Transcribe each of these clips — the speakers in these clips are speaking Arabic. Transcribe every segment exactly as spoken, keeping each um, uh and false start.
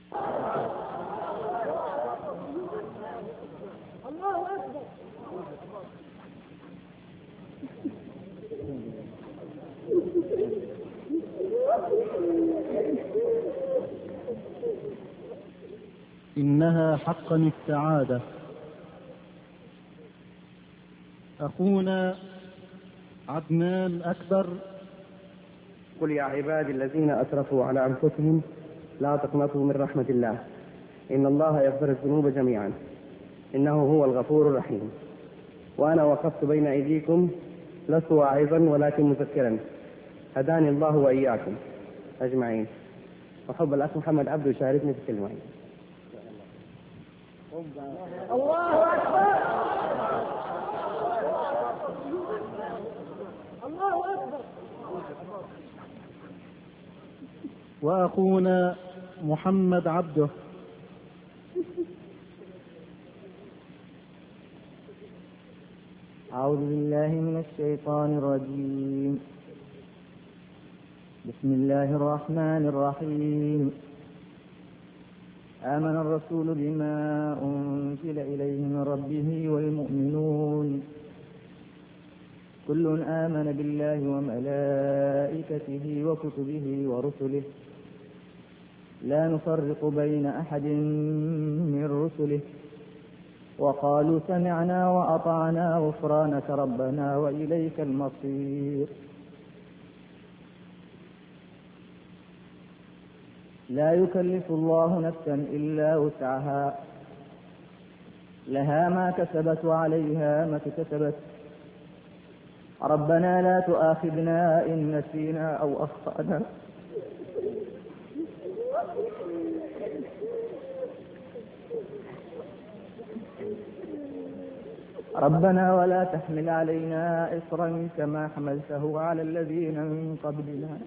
الله أكبر. إنها حقا السعادة. أخونا عدنان أكبر. قل يا عبادي الذين أسرفوا على أنفسهم لا تقنطوا من رحمة الله إن الله يغفر الذنوب جميعا إنه هو الغفور الرحيم. وأنا وقفت بين أيديكم لست واعظا ولكن مذكرا، هداني الله وإياكم أجمعين. وحب الأخ محمد عبده يشاركني في الكلمة. الله أكبر. الله أكبر. وأخونا محمد عبده. أعوذ بالله من الشيطان الرجيم. بسم الله الرحمن الرحيم. آمن الرسول بما أنزل إليه من ربه والمؤمنون كل آمن بالله وملائكته وكتبه ورسله لا نفرق بين أحد من رسله وقالوا سمعنا وأطعنا غفرانك ربنا وإليك المصير. لا يكلف الله نفسا إلا وسعها لها ما كسبت وعليها ما اكتسبت ربنا لا تؤاخذنا إن نسينا أو أخطأنا ربنا ولا تحمل علينا إصرا كما حملته على الذين من قبلنا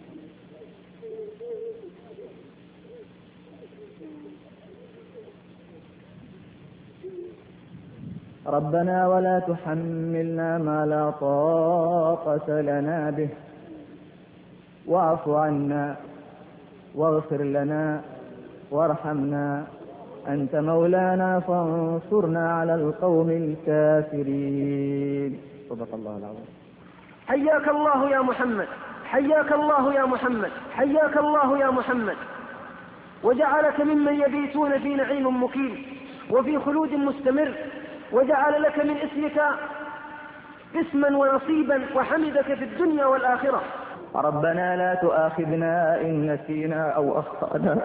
ربنا ولا تحملنا ما لا طاقة لنا به واعف عنا واغفر لنا وارحمنا أنت مولانا فانصرنا على القوم الكافرين. صدق الله العظيم. حياك الله يا محمد، حياك الله يا محمد، حياك الله يا محمد، وجعلك ممن يبيتون في نعيم مقيم وفي خلود مستمر، وجعل لك من اسمك اسما ونصيبا وحمدك في الدنيا والآخرة. ربنا لا تؤاخذنا إن نسينا أو أخطأنا.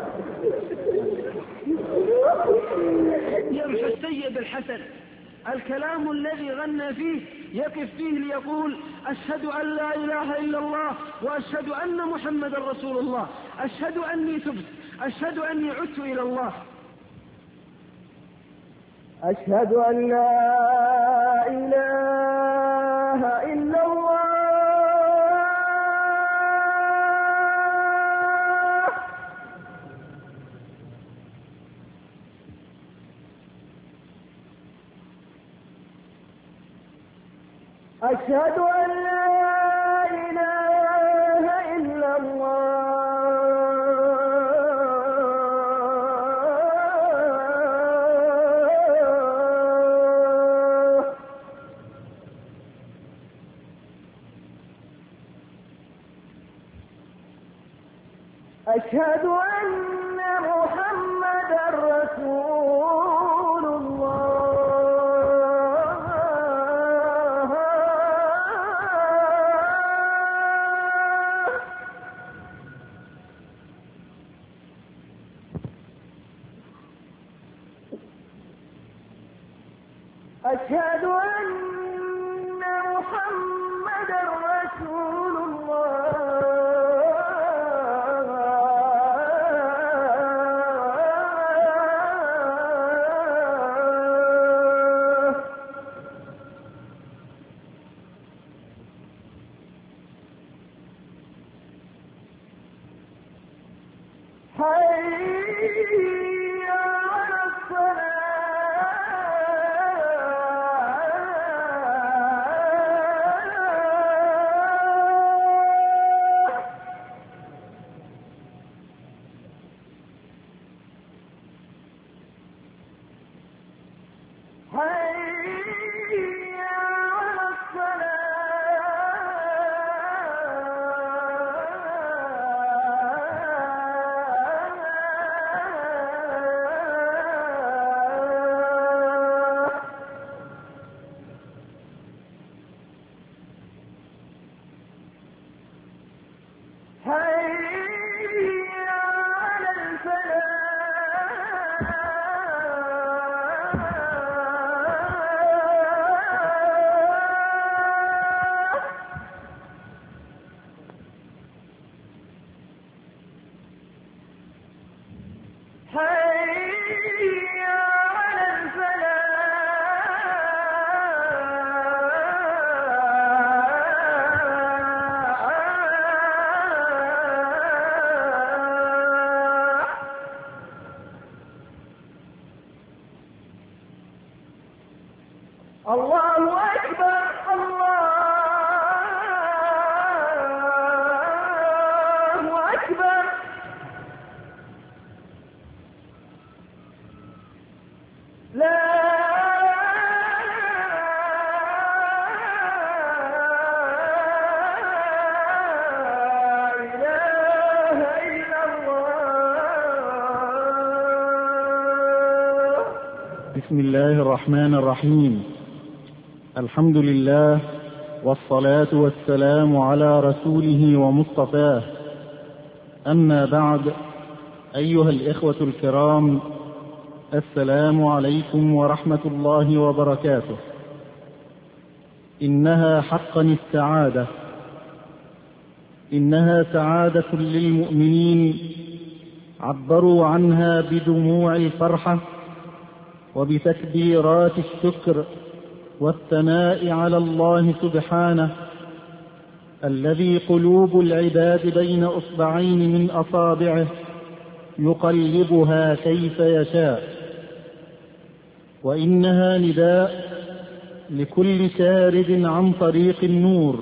يمشي السيد الحسن الكلام الذي غنى فيه يقف فيه ليقول أشهد أن لا إله إلا الله وأشهد أن محمد رسول الله، أشهد أني تبت، أشهد أني عدت إلى الله، أشهد أن لا إله إلا الله أشهد أن لا إله إلا الله أشهد أن محمدا رسول الله. أشهد أن محمدا رسول الله. حي على الصلاة. حي على الفلاح. الله أكبر الله أكبر. لا إله إلا الله. بسم الله الرحمن الرحيم. الحمد لله والصلاة والسلام على رسوله ومصطفاه. أما بعد، أيها الإخوة الكرام، السلام عليكم ورحمة الله وبركاته. إنها حقا السعادة، إنها سعادة للمؤمنين عبروا عنها بدموع الفرحة وبتكبيرات الشكر والثناء على الله سبحانه، الذي قلوب العباد بين أصبعين من أصابعه يقلبها كيف يشاء. وإنها نداء لكل شارد عن طريق النور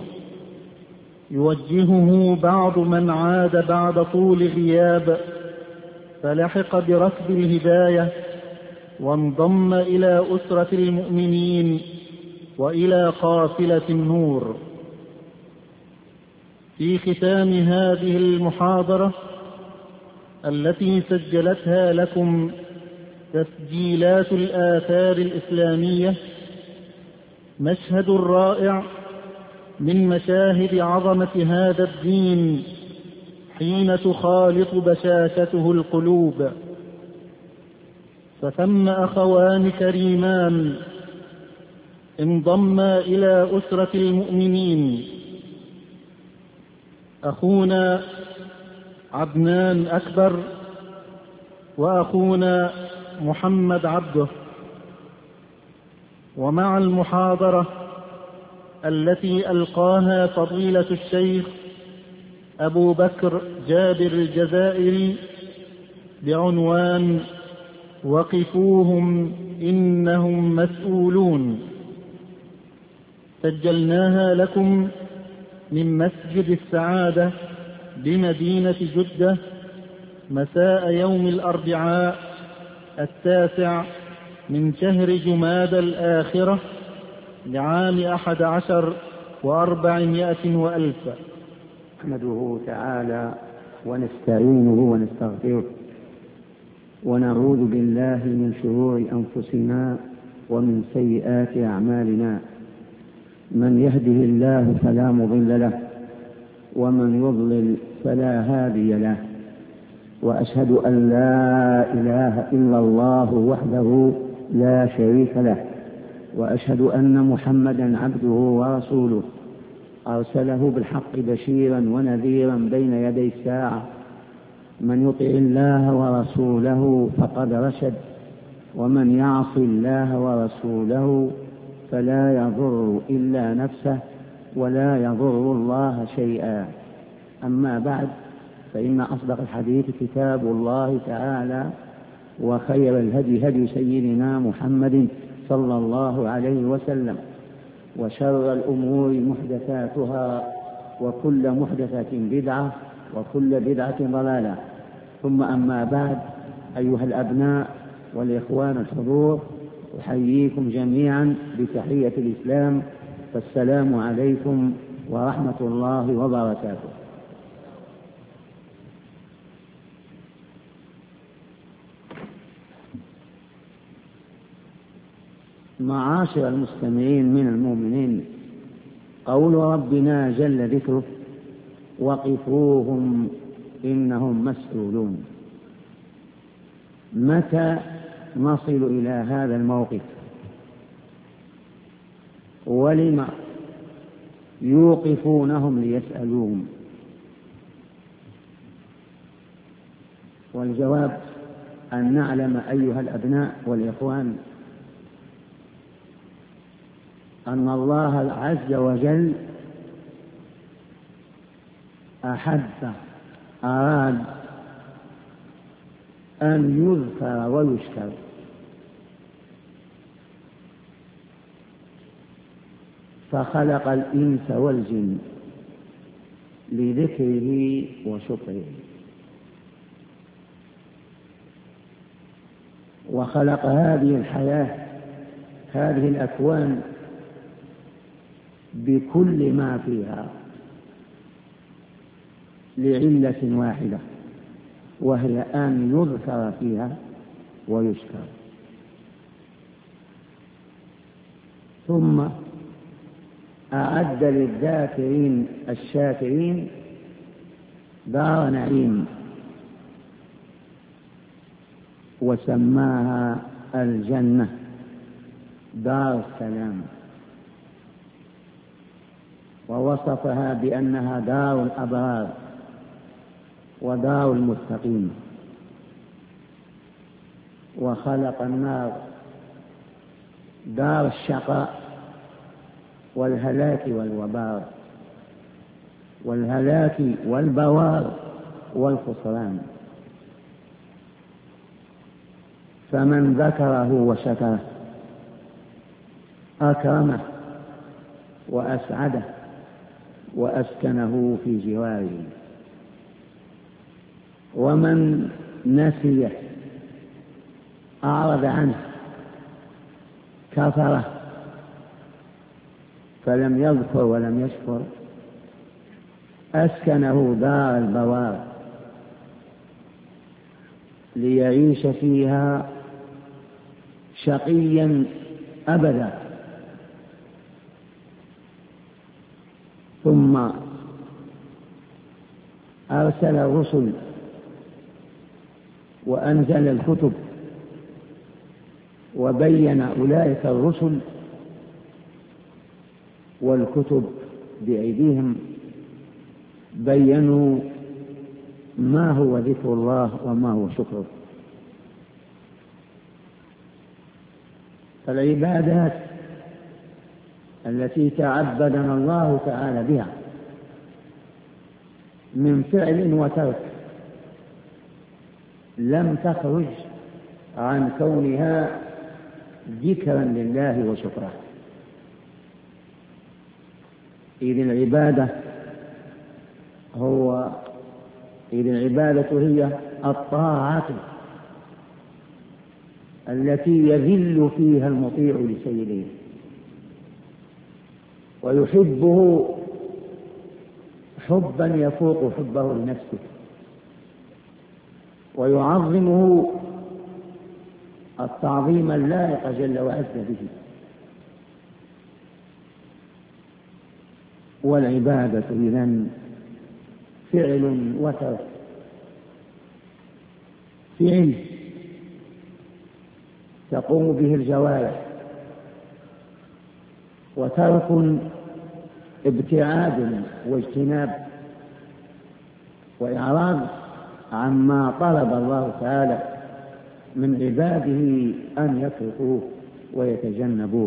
يوجهه بعض من عاد بعد طول غياب فلحق بركب الهداية وانضم إلى أسرة المؤمنين وإلى قافلة النور. في ختام هذه المحاضرة التي سجلتها لكم تسجيلات الآثار الإسلامية، مشهد رائع من مشاهد عظمة هذا الدين حين تخالط بشاشته القلوب. فثم أخوان كريمان انضما إلى أسرة المؤمنين، أخونا عدنان أكبر وأخونا محمد عبده. ومع المحاضرة التي ألقاها فضيلة الشيخ أبو بكر جابر الجزائري بعنوان وقفوهم إنهم مسؤولون، سجلناها لكم من مسجد السعادة بمدينة جدة مساء يوم الأربعاء التاسع من شهر جمادى الآخرة لعام أحد عشر وأربعمائة وألف. نحمده تعالى ونستعينه ونستغفره ونعوذ بالله من شرور أنفسنا ومن سيئات أعمالنا. من يهده الله فلا مضل له ومن يضلل فلا هادي له، وأشهد أن لا إله إلا الله وحده لا شريك له، وأشهد أن محمدا عبده ورسوله أرسله بالحق بشيرا ونذيرا بين يدي الساعة. من يطع الله ورسوله فقد رشد، ومن يعص الله ورسوله فلا يضر إلا نفسه ولا يضر الله شيئا. أما بعد، فإن أصدق الحديث كتاب الله تعالى، وخير الهدي هدي سيدنا محمد صلى الله عليه وسلم، وشر الأمور محدثاتها، وكل محدثة بدعة، وكل بدعة ضلالة. ثم أما بعد، أيها الأبناء والإخوان الحضور، أحييكم جميعا بتحية الإسلام، فالسلام عليكم ورحمة الله وبركاته. معاشر المستمعين من المؤمنين، قول ربنا جل ذكره وقفوهم إنهم مسؤولون. متى نصل إلى هذا الموقف؟ ولم يوقفونهم ليسألوهم؟ والجواب أن نعلم أيها الأبناء والإخوان أن الله عز وجل أحب أراد أن يذكر ويشكر، فخلق الإنس والجن لذكره وشكره، وخلق هذه الحياة هذه الأكوان بكل ما فيها لعلة واحدة، وهي أن يذكر فيها ويشكر. ثم أعد للذاكرين الشاكرين دار نعيم وسماها الجنة دار السلام، ووصفها بأنها دار الأبرار ودار المتقين. وخلق النار دار الشقاء والهلاك والوبار والهلاك والبوار والخسران، فمن ذكره وشكره أكرمه وأسعده وأسكنه في جواره، ومن نسيه أعرض عنه كفره فلم يذكر ولم يشكر أسكنه دار البوار ليعيش فيها شقيا أبدا. ثم أرسل الرسل وأنزل الكتب وبين أولئك الرسل والكتب بأيديهم بينوا ما هو ذكر الله وما هو شكره. فالعبادات التي تعبدنا الله تعالى بها من فعل وترك لم تخرج عن كونها ذكرا لله وشكره، إذ العبادة هو إذ العبادة هي الطاعة التي يذل فيها المطيع لسيده ويحبه حبا يفوق حبه لنفسه، ويعظمه التعظيم اللائق جل وعز به. والعبادة إذن فعل وترك، فعل تقوم به الجوارح، وترك ابتعاد واجتناب وإعراض عما طلب الله تعالى من عباده أن يتركوه ويتجنبوه.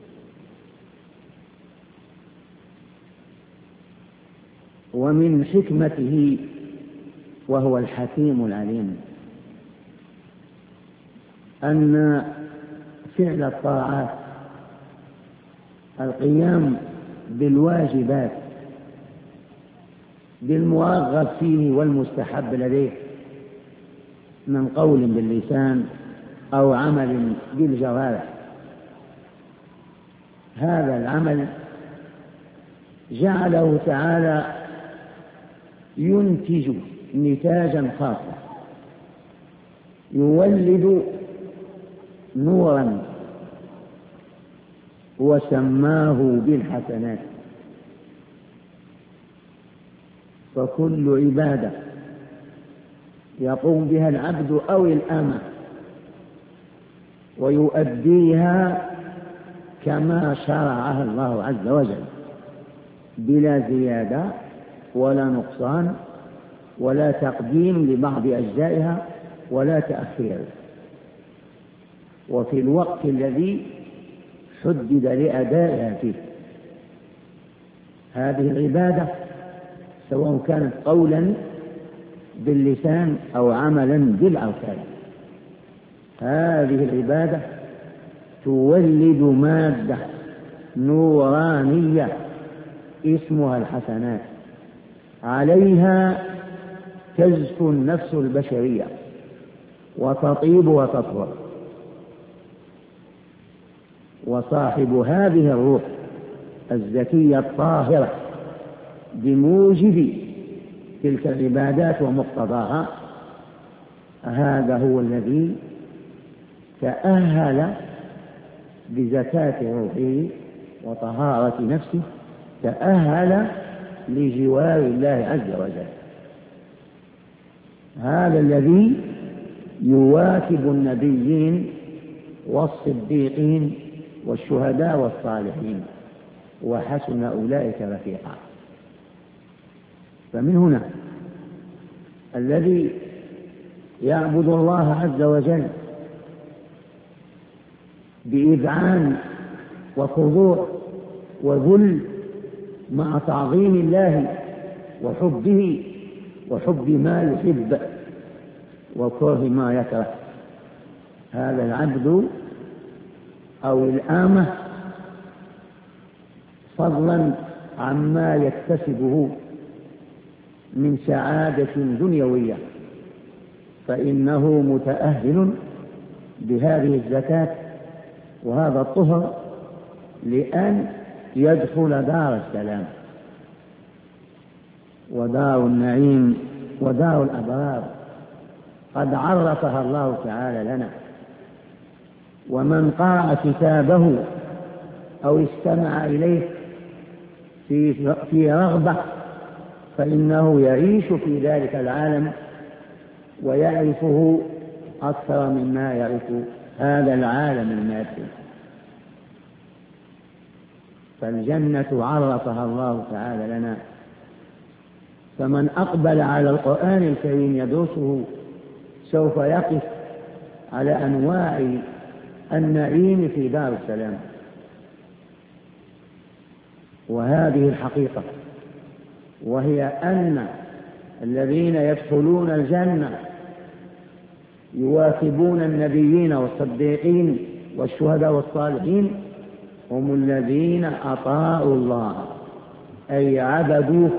ومن حكمته وهو الحكيم العليم أن فعل الطاعات القيام بالواجبات بالمرغب فيه والمستحب لديه من قول باللسان أو عمل بالجوارح، هذا العمل جعله تعالى ينتج نتاجا خاصا يولد نورا وسماه بالحسنات. فكل عبادة يقوم بها العبد أو الأمة ويؤديها كما شرعها الله عز وجل بلا زيادة ولا نقصان ولا تقديم لبعض أجزائها ولا تأخير، وفي الوقت الذي حدد لأدائها فيه. هذه العبادة سواء كانت قولا باللسان أو عملا بالأركان، هذه العبادة تولد مادة نورانية اسمها الحسنات، عليها تزكو النفس البشرية وتطيب وتطهر. وصاحب هذه الروح الزكية الطاهرة بموجب تلك العبادات ومقتضاها، هذا هو الذي تأهل بزكاة روحه وطهارة نفسه، تأهل لجوار الله عز وجل. هذا الذي يواكب النبيين والصديقين والشهداء والصالحين، وحسن أولئك رفيقا. فمن هنا الذي يعبد الله عز وجل بإذعان وخضوع وذل مع تعظيم الله وحبه وحب ما يحب وكره ما يكره، هذا العبد أو الآمة فضلا عما يكتسبه من سعادة دنيوية، فإنه متأهل بهذه الزكاة وهذا الطهر لأن يدخل دار السلام ودار النعيم ودار الأبرار، قد عرفها الله تعالى لنا. ومن قرأ كتابه أو استمع إليه في في رغبة فإنه يعيش في ذلك العالم ويعرفه أكثر مما يعرف هذا العالم المادي. فالجنة عرفها الله تعالى لنا، فمن أقبل على القرآن الكريم يدرسه سوف يقف على أنواع النعيم في دار السلام. وهذه الحقيقة، وهي أن الذين يدخلون الجنة يواكبون النبيين والصديقين والشهداء والصالحين هم الذين أطاعوا الله، أي عبدوه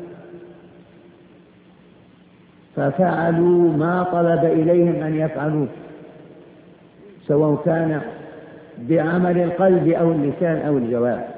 ففعلوا ما طلب إليهم أن يفعلوه، سواء كان بعمل القلب أو اللسان أو الجوارح.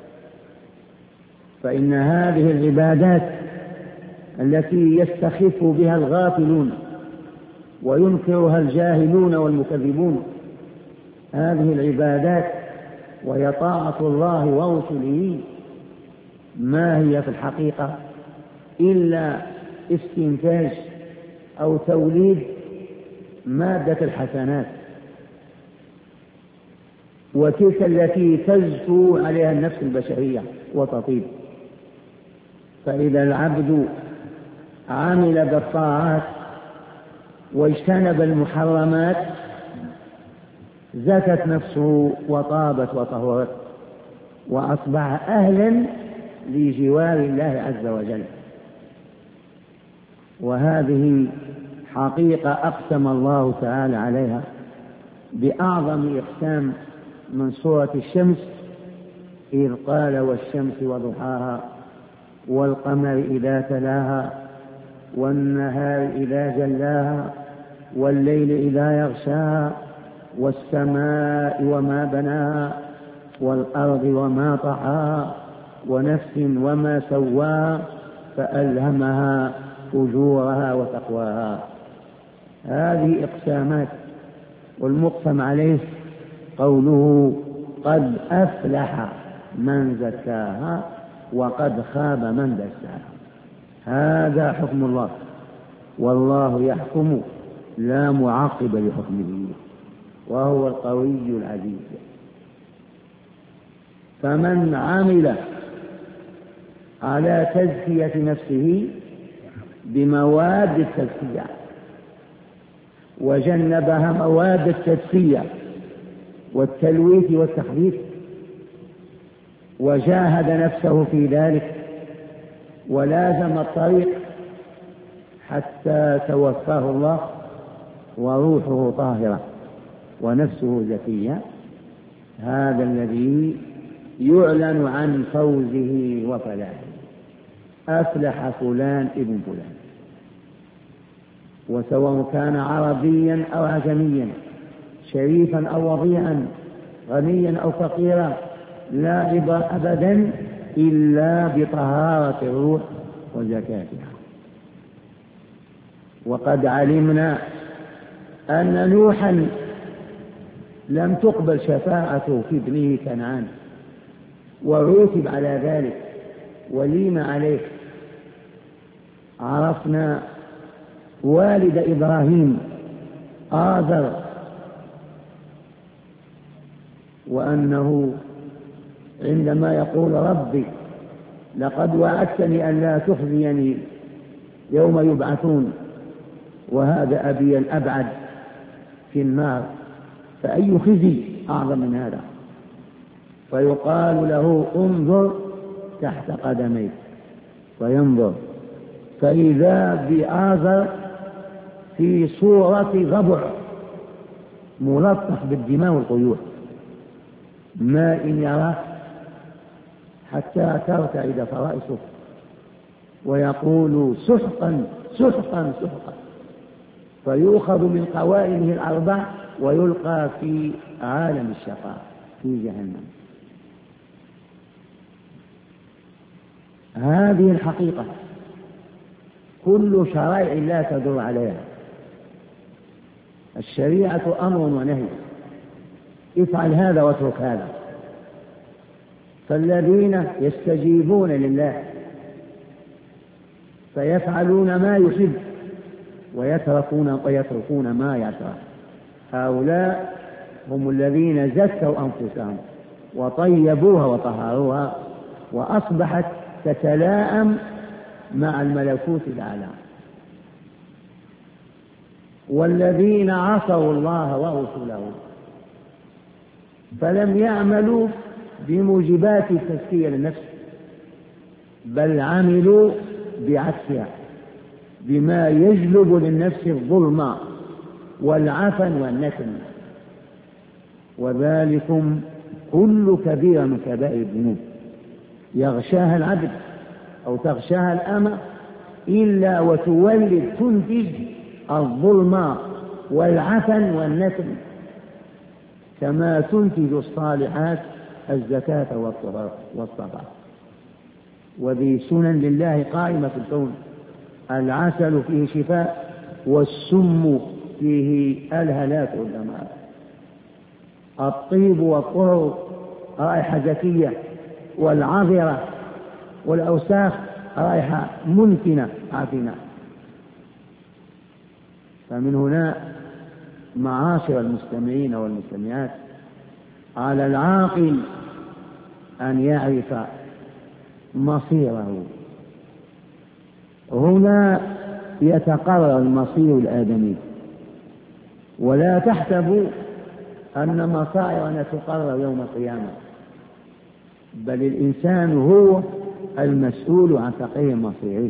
فإن هذه العبادات التي يستخف بها الغافلون وينكرها الجاهلون والمكذبون، هذه العبادات وهي طاعة الله ورسله ما هي في الحقيقة إلا استنتاج أو توليد مادة الحسنات، وتلك التي تزكو عليها النفس البشرية وتطيب. فإذا العبد عمل بالطاعات واجتنب المحرمات زكت نفسه وطابت وطهرت وأصبح أهلا لجوار الله عز وجل. وهذه حقيقة أقسم الله تعالى عليها بأعظم إقسام من سورة الشمس، إذ قال والشمس وضحاها والقمر إذا تلاها والنهار إذا جلاها والليل إذا يغشاها والسماء وما بناها والأرض وما طحاها ونفس وما سواها فألهمها فجورها وتقواها. هذه إقسامات، والمقسم عليه قوله قد أفلح من زكاها وقد خاب من دساها. هذا حكم الله، والله يحكم لا معقب لحكمه وهو القوي العزيز. فمن عمل على تزكية نفسه بمواد التزكية وجنبها مواد التدفية والتلويث والتخبيث، وجاهد نفسه في ذلك ولازم الطريق حتى توفاه الله وروحه طاهرة ونفسه زكية. هذا الذي يعلن عن فوزه وفلاحه، أفلح فلان ابن فلان. وسواء كان عربيا أو عجميا، شريفا أو وضيعا، غنيا أو فقيرا، لا عبر أبدا إلا بطهارة الروح وزكاتها. وقد علمنا أن نوحا لم تقبل شفاعته في ابنه كنعان، وعوتب على ذلك وليم عليه. عرفنا والد إبراهيم آذر، وأنه عندما يقول ربي لقد وعدتني أن لا تخزيني يوم يبعثون وهذا أبي الأبعد في النار، فأي خزي أعظم من هذا؟ فيقال له انظر تحت قدميك، فينظر فإذا بآذر في صورة ضبع ملطخ بالدماء والقيوح، ماء يراه حتى ترتعد فرائصه، ويقول سحقا سحقا سحقا، فيؤخذ من قوائمه الأربع ويلقى في عالم الشقاء في جهنم. هذه الحقيقة كل شرائع لا تدور عليها. الشريعة أمر ونهي، افعل هذا واترك هذا. فالذين يستجيبون لله فيفعلون ما يحب ويتركون ويتركون ما يكره، هؤلاء هم الذين زكوا أنفسهم وطيبوها وطهروها وأصبحت تتلائم مع الملكوت الأعلى. والذين عصوا الله ورسوله فلم يعملوا بموجبات التزكية للنفس، بل عملوا بعكسها بما يجلب للنفس الظلم والعفن والنتن. وذلكم كل كبيرة من كبائر الذنوب يغشاها العبد أو تغشاها الأمة إلا وتولد تنتج الظلم والعفن والنتن، كما تنتج الصالحات الزكاة والصدقة. وذي سنن لله قائمة في الكون، العسل فيه شفاء والسم فيه الهلاك والدمار. الطيب والطهر رائحة زكية، والعذرة والأوساخ رائحة منتنة عافنة. فمن هنا معاشر المستمعين والمستمعات على العاقل أن يعرف مصيره. هنا يتقرر المصير الآدمي، ولا تحسبوا أن مصائرنا تقرر يوم القيامة، بل الإنسان هو المسؤول عن تقرير مصيره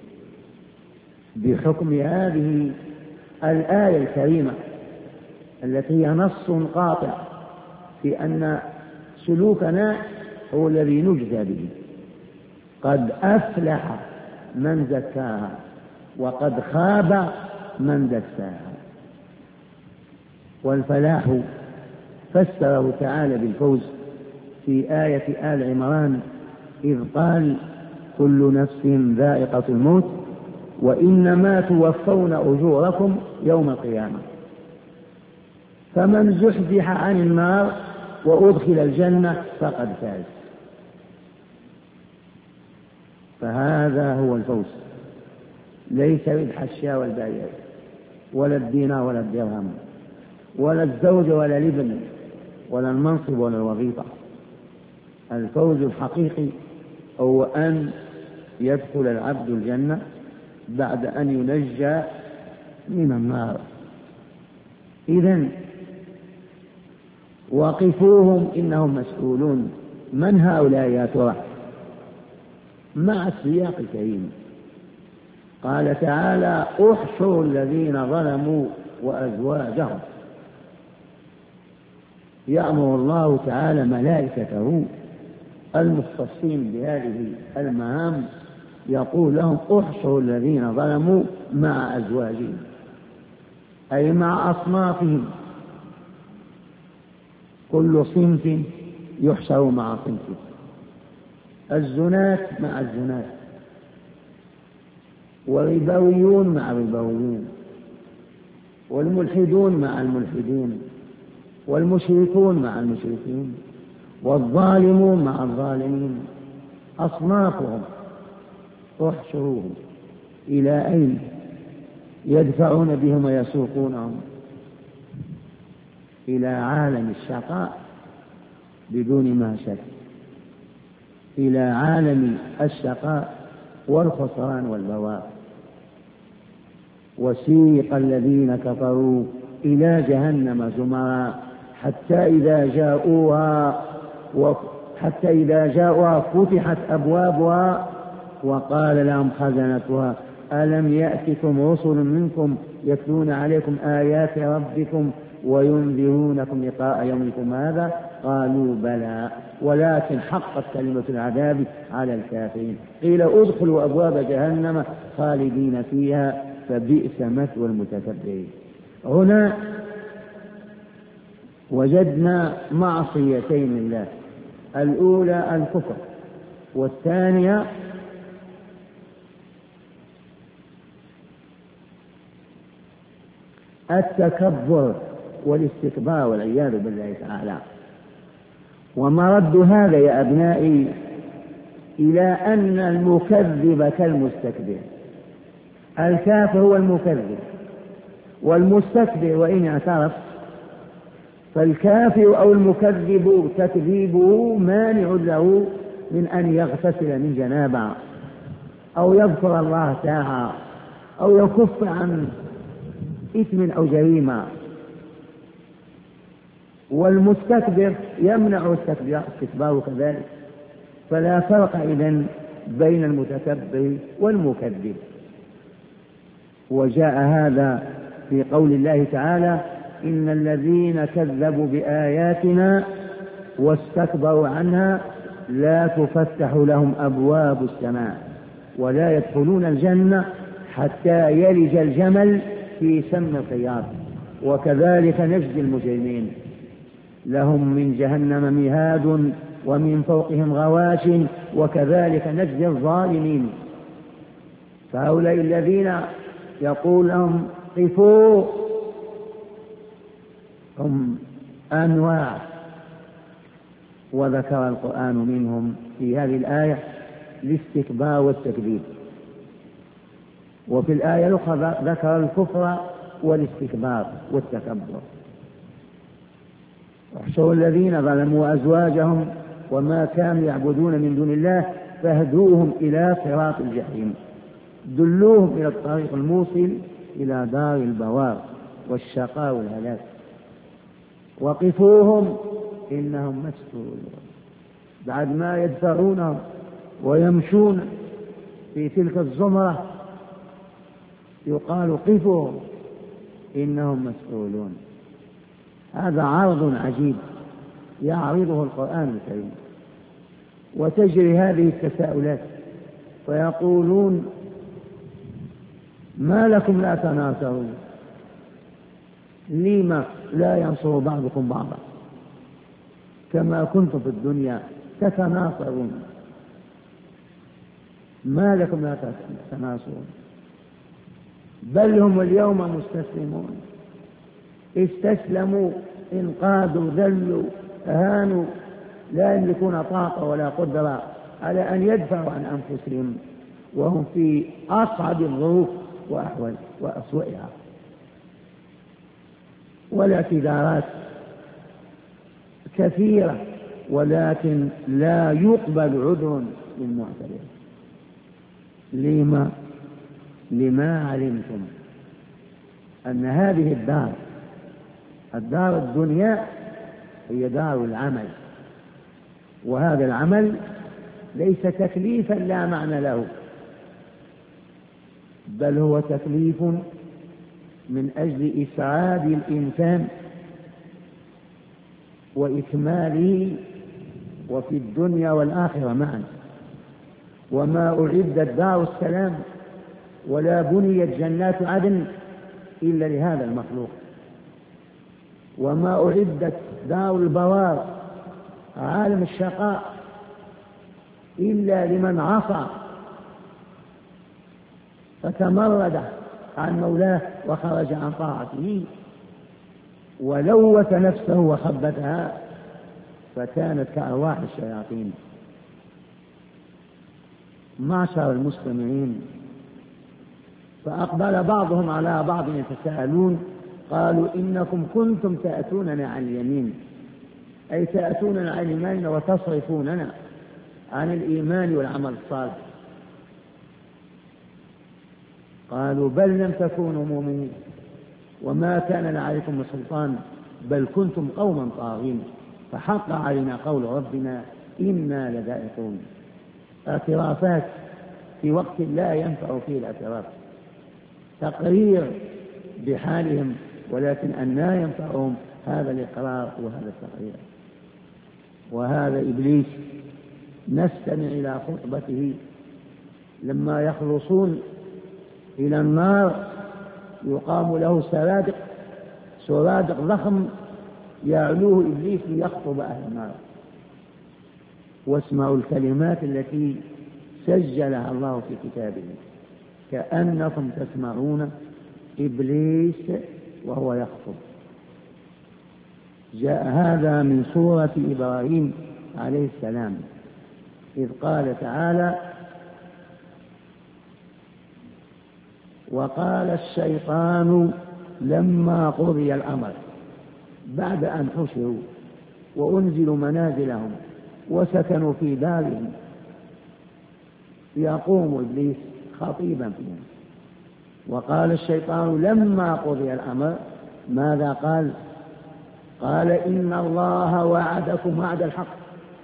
بحكم هذه الآية الكريمة التي هي نص قاطع في أن سلوكنا هو الذي نجزى به. قد أفلح من زكاها وقد خاب من دساها. والفلاح فسره تعالى بالفوز في آية آل عمران إذ قال كل نفس ذائقة الموت وإنما توفون أجوركم يوم القيامة، فمن زحزح عن النار وأدخل الجنة فقد فاز. فهذا هو الفوز، ليس بالحشاء والبايع ولا الدينار ولا الدرهم ولا الزوج ولا الابن ولا المنصب ولا الوظيفة. الفوز الحقيقي هو أن يدخل العبد الجنة بعد أن ينجى من النار. إذن وقفوهم إنهم مسؤولون. من هؤلاء يا ترى؟ مع السياق الكريم قال تعالى احشروا الذين ظلموا وأزواجهم. يأمر الله تعالى ملائكته المختصين بهذه المهام، يقول لهم احشروا الذين ظلموا مع أزواجهم، أي مع أصنافهم، كل صنف يحشر مع صنفه، الزنات مع الزنات، والربويون مع الربويين، والملحدون مع الملحدين، والمشركون مع المشركين، والظالمون مع الظالمين، أصنافهم احشروهم. إلى أين يدفعون بهم ويسوقونهم؟ إلى عالم الشقاء بدون ما شك، إلى عالم الشقاء والخسران والبوار. وسيق الذين كفروا إلى جهنم زمرا حتى إذا جاءوها حتى إذا جاءوها فتحت أبوابها وقال لهم خزنتها ألم يأتكم رسل منكم يتلون عليكم آيات ربكم وينذرونكم لقاء يومكم هذا؟ قالوا بلى ولكن حقت كلمة العذاب على الكافرين. قيل ادخلوا أبواب جهنم خالدين فيها فبئس مثوى المتكبرين. هنا وجدنا معصيتين لله، الأولى الكفر، والثانية التكبر والاستكبار والعياذ بالله تعالى. ومرد هذا يا أبنائي إلى أن المكذب كالمستكبر. الكافر هو المكذب، والمستكبر وإن اعترف فالكافر أو المكذب تكذيبه مانع له من أن يغتسل من جنابه أو يذكر الله تعالى أو يكف عن إثم أو جريمة. والمستكبر يمنع استكباره كذلك. فلا فرق إذن بين المتكبر والمكذب. وجاء هذا في قول الله تعالى إن الذين كذبوا بآياتنا واستكبروا عنها لا تفتح لهم أبواب السماء ولا يدخلون الجنة حتى يلج الجمل في سم الخياط وكذلك نجزي المجرمين لهم من جهنم مهاد ومن فوقهم غواش وكذلك نجزي الظالمين. فهؤلاء الذين يقول لهم قفوا هم أنواع، وذكر القرآن منهم في هذه الآية الاستكبار والتكذيب، وفي الآية الأخرى ذكر الكفر والاستكبار والتكبر. احشروا الذين ظلموا أزواجهم وما كانوا يعبدون من دون الله فاهدوهم إلى صراط الجحيم، دلوهم إلى الطريق الموصل إلى دار البوار والشقاء والهلاك، وقفوهم إنهم مسؤولون. بعد ما يدفعونهم ويمشون في تلك الزمرة يقال قفوهم إنهم مسؤولون. هذا عرض عجيب يعرضه القرآن الكريم، وتجري هذه التساؤلات فيقولون ما لكم لا تناصرون؟ لما لا ينصر بعضكم بعضا كما كنتم في الدنيا تتناصرون؟ ما لكم لا تناصرون؟ بل هم اليوم مستسلمون، استسلموا، انقادوا، ذلوا، أهانوا، لا يملكون طاقة ولا قدرة على أن يدفعوا عن أنفسهم وهم في أصعب الظروف وأحوال وأسوأها. والاعتذارات كثيرة ولكن لا يقبل عذر للمعتذر. لما لما علمتم أن هذه الدار الدار الدنيا هي دار العمل، وهذا العمل ليس تكليفا لا معنى له، بل هو تكليف من أجل إسعاد الإنسان وإكماله وفي الدنيا والآخرة معا. وما أعدت دار السلام ولا بنيت جنات عدن إلا لهذا المخلوق، وما أعدت دار البوار عالم الشقاء إلا لمن عصى فتمرد عن مولاه وخرج عن طاعته ولوث نفسه وخبثها فكانت كأرواح الشياطين. معشر المستمعين، فأقبل بعضهم على بعض يتساءلون، قالوا إنكم كنتم تأتوننا عن اليمين، أي تأتوننا عن الإيمان وتصرفوننا عن الإيمان والعمل الصالح. قالوا بل لم تكونوا مؤمنين وما كان لنا عليكم من سلطان بل كنتم قوما طاغين فحق علينا قول ربنا إنا لذائقون. اعترافات في وقت لا ينفع فيه الاعتراف، تقرير بحالهم، ولكن أن لا ينفعهم هذا الإقرار وهذا التقرير. وهذا إبليس نستمع إلى خطبته لما يخلصون إلى النار يقام له سرادق سرادق ضخم يعلوه إبليس ليخطب أهل النار. واسمعوا الكلمات التي سجلها الله في كتابه: كأنكم تسمعون إبليس وهو يخطب. جاء هذا من سورة إبراهيم عليه السلام إذ قال تعالى: وقال الشيطان لما قضي الأمر، بعد أن حشروا وأنزلوا منازلهم وسكنوا في دارهم، يقوم إبليس خطيبا فيهم. وقال الشيطان لما قضي الأمر، ماذا قال؟ قال إن الله وعدكم وعد الحق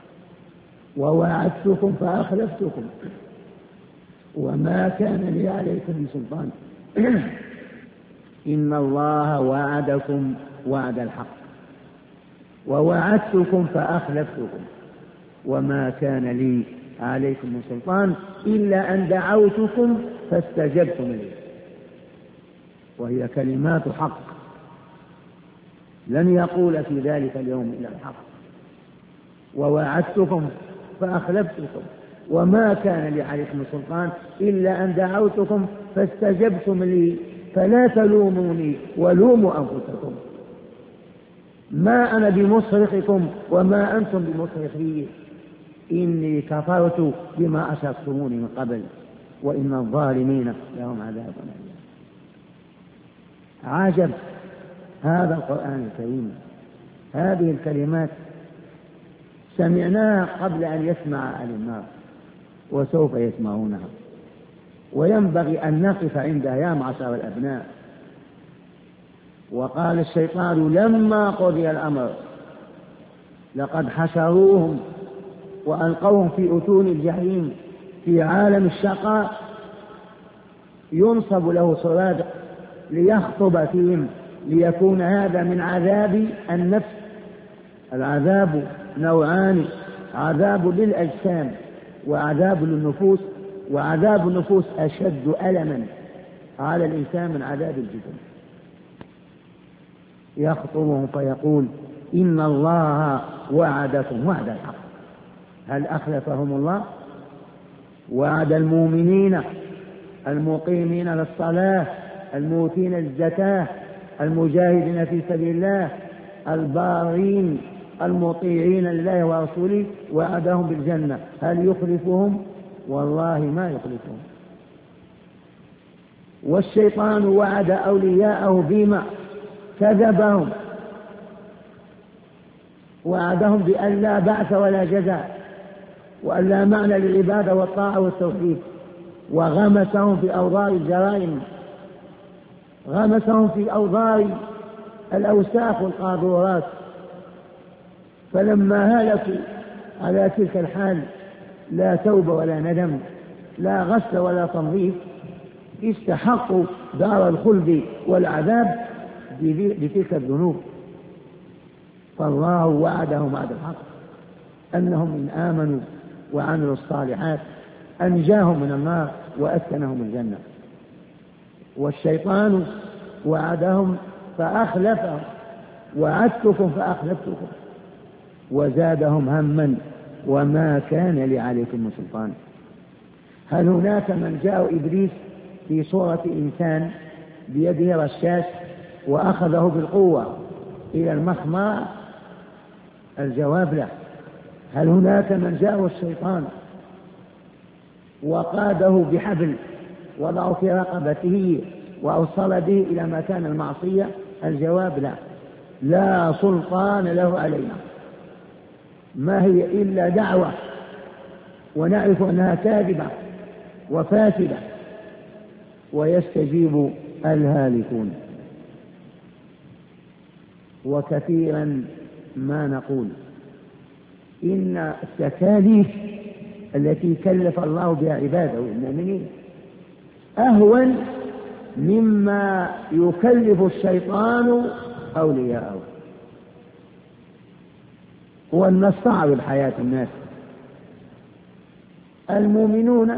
ووعدتكم فأخلفتكم وما كان لي عليكم من سلطان. إن الله وعدكم وعد الحق ووعدتكم فأخلفتكم وما كان لي عليكم من سلطان إلا أن دعوتكم فاستجبتم لي. وهي كلمات حق، لن يقول في ذلك اليوم إلا الحق. ووعدتكم فأخلفتكم وما كان لي عليكم سلطان إلا أن دعوتكم فاستجبتم لي فلا تلوموني ولوموا أنفسكم، ما أنا بمصرخكم وما أنتم بمصرخي، إني كفرت بما أشركتموني من قبل وإن الظالمين لهم عذاب أليم. عجب هذا القرآن الكريم، هذه الكلمات سمعناها قبل أن يسمع أهل النار وسوف يسمعونها، وينبغي أن نقف عندها يا معشر الأبناء. وقال الشيطان لما قضي الأمر، لقد حشروهم وألقوهم في أتون الجحيم في عالم الشقاء، ينصب له سرادق ليخطب فيهم، ليكون هذا من عذاب النفس. العذاب نوعان: عذاب للأجسام وعذاب للنفوس، وعذاب النفوس أشد ألما على الإنسان من عذاب الجسم. يخطبهم فيقول إن الله وعدكم وعد الحق. هل أخلفهم الله؟ وعد المؤمنين المقيمين للصلاة المؤتين الزكاة المجاهدين في سبيل الله البارين المطيعين لله ورسوله، وعدهم بالجنة. هل يخلفهم؟ والله ما يخلفهم. والشيطان وعد أولياءه بما كذبهم، وعدهم بأن لا بعث ولا جزاء وأن لا معنى للعبادة والطاعة والتوحيد، وغمسهم في أوضار الجرائم، غمسهم في أوضار الأوساخ والقاذورات. فلما هلكوا على تلك الحال لا توبة ولا ندم، لا غسل ولا تنظيف، استحقوا دار الخلد والعذاب بتلك الذنوب. فالله وعدهم وعد الحق أنهم إن آمنوا وعملوا الصالحات أنجاهم من النار وأسكنهم الجنة. والشيطان وعدهم فأخلفهم، وعدتكم فأخلفتكم، وزادهم هما وما كان لي عليكم من سلطان. هل هناك من جاء إبليس في صورة إنسان بيده رشاش وأخذه بالقوة إلى المخمار؟ الجواب لا. هل هناك من جاء الشيطان وقاده بحبل وضعه في رقبته وأوصل به إلى مكان المعصية؟ الجواب لا. لا سلطان له علينا. ما هي إلا دعوة، ونعرف أنها كاذبة وفاسدة، ويستجيب الهالكون. وكثيرا ما نقول إن التكاليف التي كلف الله بها عباده المؤمنين أهون مما يكلف الشيطان أولياءه. وأن نستعرض حياة الناس. المؤمنون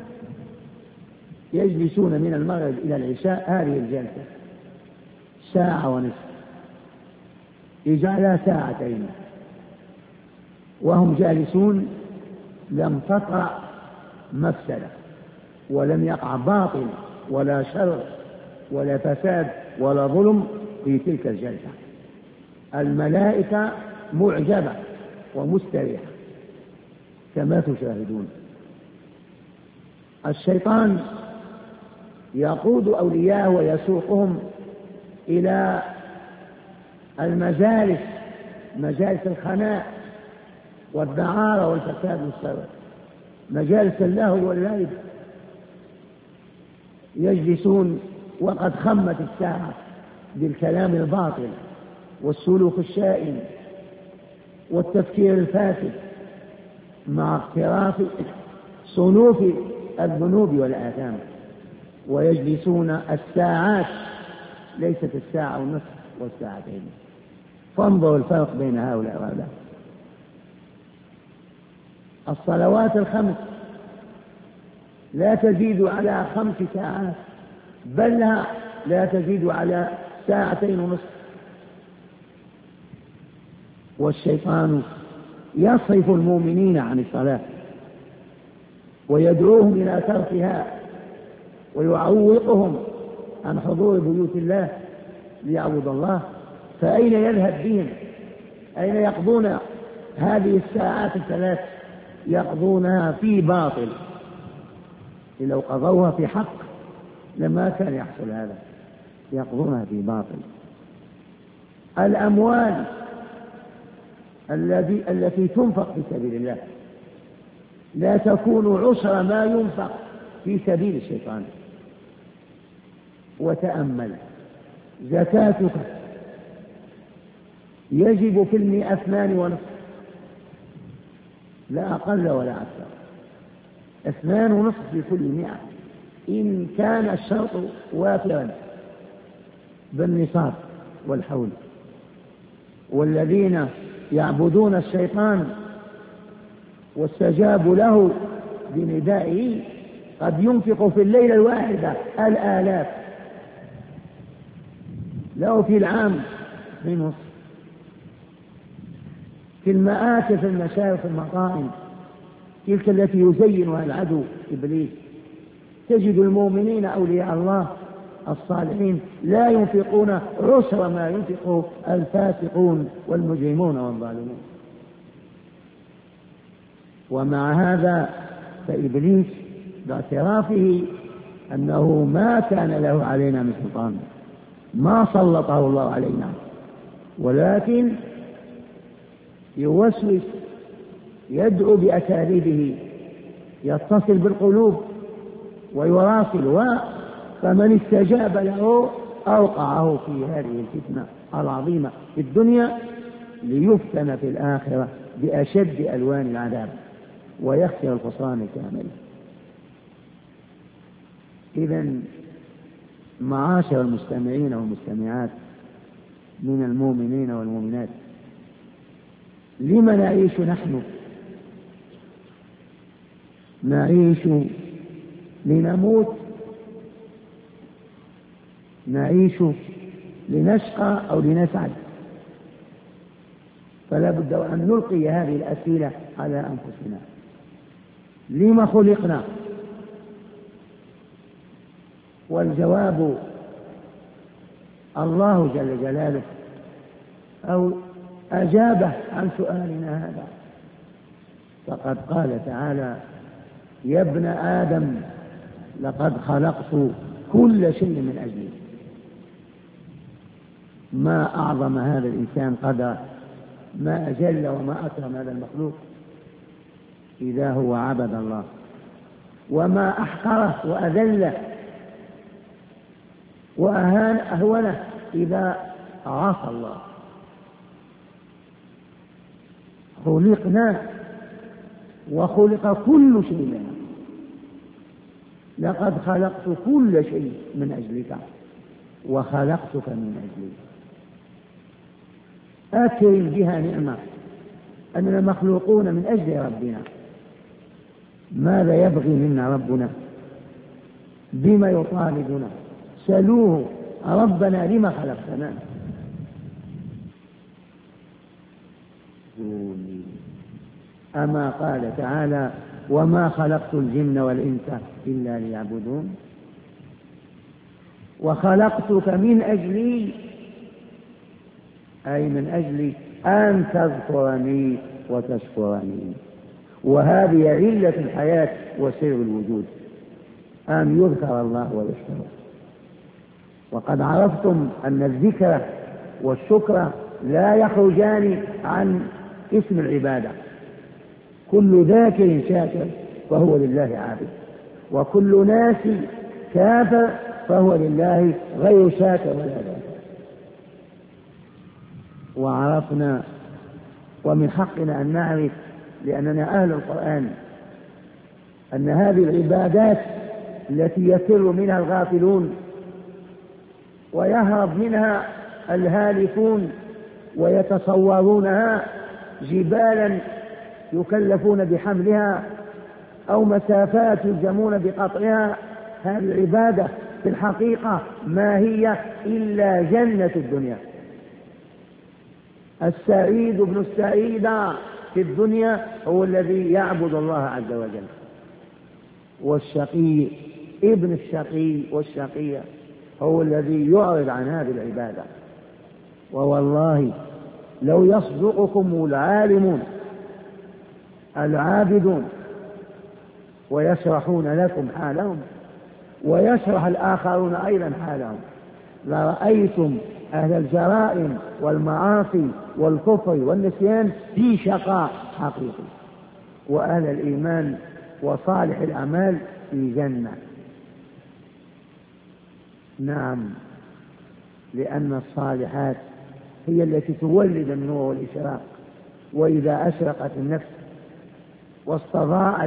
يجلسون من المغرب إلى العشاء هذه الجلسة ساعة ونصف، يجعلها ساعتين وهم جالسون، لم تطرأ مفسدة ولم يقع باطل ولا شر ولا فساد ولا ظلم في تلك الجلسة. الملائكة معجبة ومستريحة كما تشاهدون. الشيطان يقود أولياءه ويسوقهم إلى المجالس، مجالس الخناء والدعارة والفساد والشر، مجالس اللهو واللعب. يجلسون وقد خمت الساعة بالكلام الباطل والسلوك الشائن والتفكير الفاسد، مع اقتراف صنوف الذنوب والآثام. ويجلسون الساعات، ليست الساعة والنصف والساعتين. فانظروا الفرق بين هؤلاء وهؤلاء. الصلوات الخمس لا تزيد على خمس ساعات، بل لا تزيد على ساعتين ونصف. والشيطان يصرف المؤمنين عن الصلاة ويدعوهم إلى تركها ويعوقهم عن حضور بيوت الله ليعبد الله. فأين يذهب بهم؟ أين يقضون هذه الساعات الثلاث؟ يقضونها في باطل. لو قضوها في حق لما كان يحصل هذا، يقضونها في باطل. الأموال الذي التي تنفق في سبيل الله لا تكون عشر ما ينفق في سبيل الشيطان. وتأمل، زكاتك يجب في المئة اثنان ونصف، لا أقل ولا أكثر، اثنان ونصف في كل مئة إن كان الشرط وافرا بالنصاب والحول. والذين يعبدون الشيطان واستجابوا له بندائه قد ينفق في الليلة الواحدة الآلاف، له في العام من نصف. في المآكل، في المشايخ، في المطاعم، تلك التي يزينها العدو إبليس، تجد المؤمنين أولياء الله الصالحين لا ينفقون عشر ما ينفقه الفاسقون والمجرمون والظالمون. ومع هذا فإبليس باعترافه أنه ما كان له علينا من سلطان، ما سلطه الله علينا، ولكن يوسوس، يدعو بأساليبه، يتصل بالقلوب ويواصل. فمن استجاب له أوقعه في هذه الفتنة العظيمة في الدنيا ليفتن في الآخرة بأشد ألوان العذاب ويخسر الخسران الكامل. إذن معاشر المستمعين والمستمعات من المؤمنين والمؤمنات، لم نعيش نحن؟ نعيش لنموت؟ نعيش لنشقى أو لنسعد؟ فلا بد أن نلقي هذه الأسئلة على أنفسنا. لم خلقنا؟ والجواب الله جل جلاله أو أجابه عن سؤالنا هذا، فقد قال تعالى: يا ابن آدم لقد خلقت كل شيء من أجلك. ما أعظم هذا الإنسان قدر، ما أجل وما أكرم هذا المخلوق إذا هو عبد الله، وما أحقره وأذله وأهان أهونه إذا عصى الله. خلقنا وخلق كل شيء لنا. لقد خلقت كل شيء من أجلك وخلقتك من أجلي. أكرم بها نعمة أننا مخلوقون من أجل ربنا. ماذا يبغي منا ربنا؟ بما يطالبنا؟ سلوه: ربنا لما خلقتنا؟ أما قال تعالى: وما خلقت الجن والإنس إلا ليعبدون. وخلقتك من أجلي، أي من أجل أن تذكرني وتشكرني. وهذه علة الحياة وسر الوجود، أن يذكر الله ويشكره. وقد عرفتم أن الذكر والشكر لا يخرجان عن اسم العبادة. كل ذاكر شاكر فهو لله عابد، وكل ناس كافر فهو لله غير شاكر ولا ذاكر. وعرفنا ومن حقنا أن نعرف، لأننا أهل القرآن، أن هذه العبادات التي يفر منها الغافلون ويهرب منها الهالكون ويتصورونها جبالا يكلفون بحملها أو مسافات يلزمون بقطعها، هذه العبادة في الحقيقة ما هي إلا جنة الدنيا. السعيد ابن السعيد في الدنيا هو الذي يعبد الله عز وجل، والشقي ابن الشقي والشقية هو الذي يعرض عن هذه العبادة. ووالله لو يصدقكم العالمون العابدون ويشرحون لكم حالهم ويشرح الآخرون أيضا حالهم، لرأيتم أهل الجرائم والمعاصي والكفر والنسيان في شقاء حقيقي، وأهل الإيمان وصالح الأعمال في جنة. نعم، لأن الصالحات هي التي تولد النور والإشراق، وإذا أشرقت النفس واستضاءت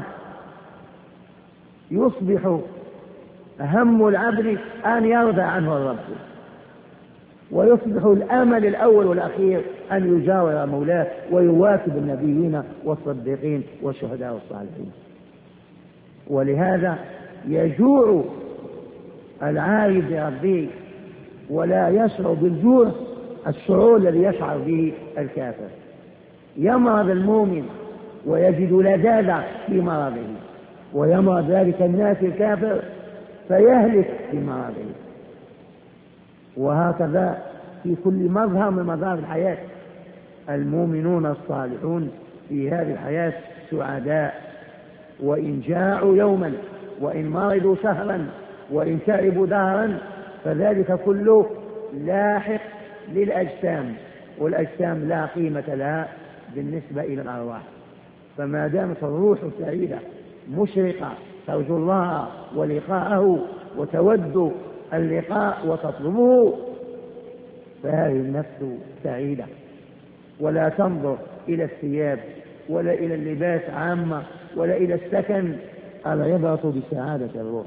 يصبح هم العبد أن يرضى عنه الرب، ويصبح الأمل الأول والأخير أن يجاور مولاه ويواكب النبيين والصديقين والشهداء والصالحين. ولهذا يجوع العارف بربه ولا يشعر بالجوع الشعور الذي يشعر به الكافر. يمرض المؤمن ويجد لذاذة في مرضه، ويمرض ذلك الناس الكافر فيهلك في مرضه. وهكذا في كل مظهر من مظاهر الحياة المؤمنون الصالحون في هذه الحياة سعداء، وإن جاعوا يوما وإن مرضوا شهرا وإن تعبوا دهرا فذلك كله لاحق للأجسام، والأجسام لا قيمة لها بالنسبة إلى الأرواح. فما دامت الروح سعيدة مشرقة ترجو الله ولقاءه وتود اللقاء وتطلبه، فهذه النفس سعيدة. ولا تنظر إلى الثياب ولا إلى اللباس عامة ولا إلى السكن، العبرة بسعادة الروح.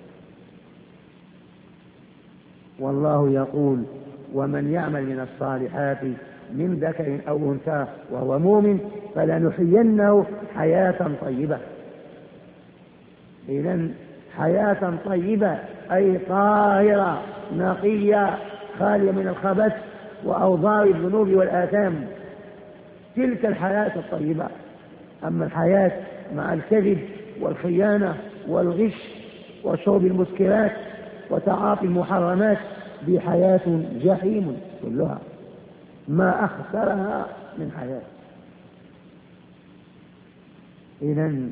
والله يقول: ومن يعمل من الصالحات من ذكر أو أنثى وهو مؤمن فلنحيينه حياة طيبة. إذن حياة طيبة أي طاهرة نقية خالية من الخبث وأوضار الذنوب والآثام، تلك الحياة الطيبة. أما الحياة مع الكذب والخيانة والغش وشرب المسكرات وتعاطي المحرمات دي حياة جحيم كلها، ما أخسرها من حياة. إذن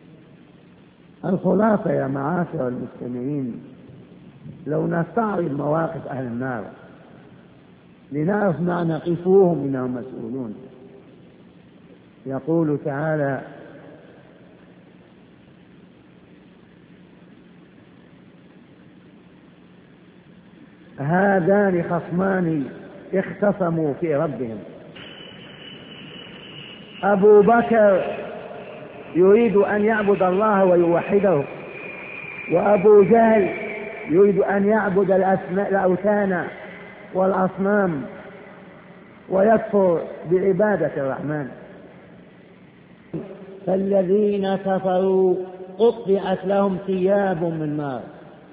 الخلاصة يا معاشر المستمعين، لو نستعرض مواقف أهل النار لنعرف ما نقفوهم إنهم مسؤولون. يقول تعالى: هذان خصمان اختصموا في ربهم. أبو بكر يريد أن يعبد الله ويوحده، وأبو جهل يريد أن يعبد الأوثان والأصنام ويكفر بعبادة الرحمن. فالذين كفروا قطعت لهم ثياب من نار.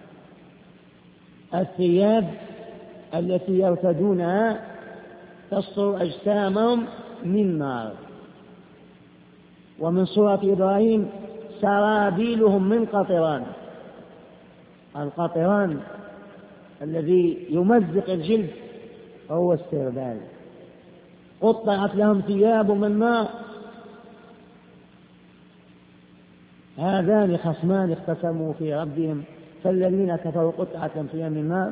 الثياب التي يرتدونها تستر أجسامهم من نار. ومن سورة إبراهيم: سرابيلهم من قطران. القطران الذي يمزق الجلد هو السربال. قطعت لهم ثياب من نار. هذان خصمان اختصموا في ربهم فالذين كفروا قطعت لهم ثياب من نار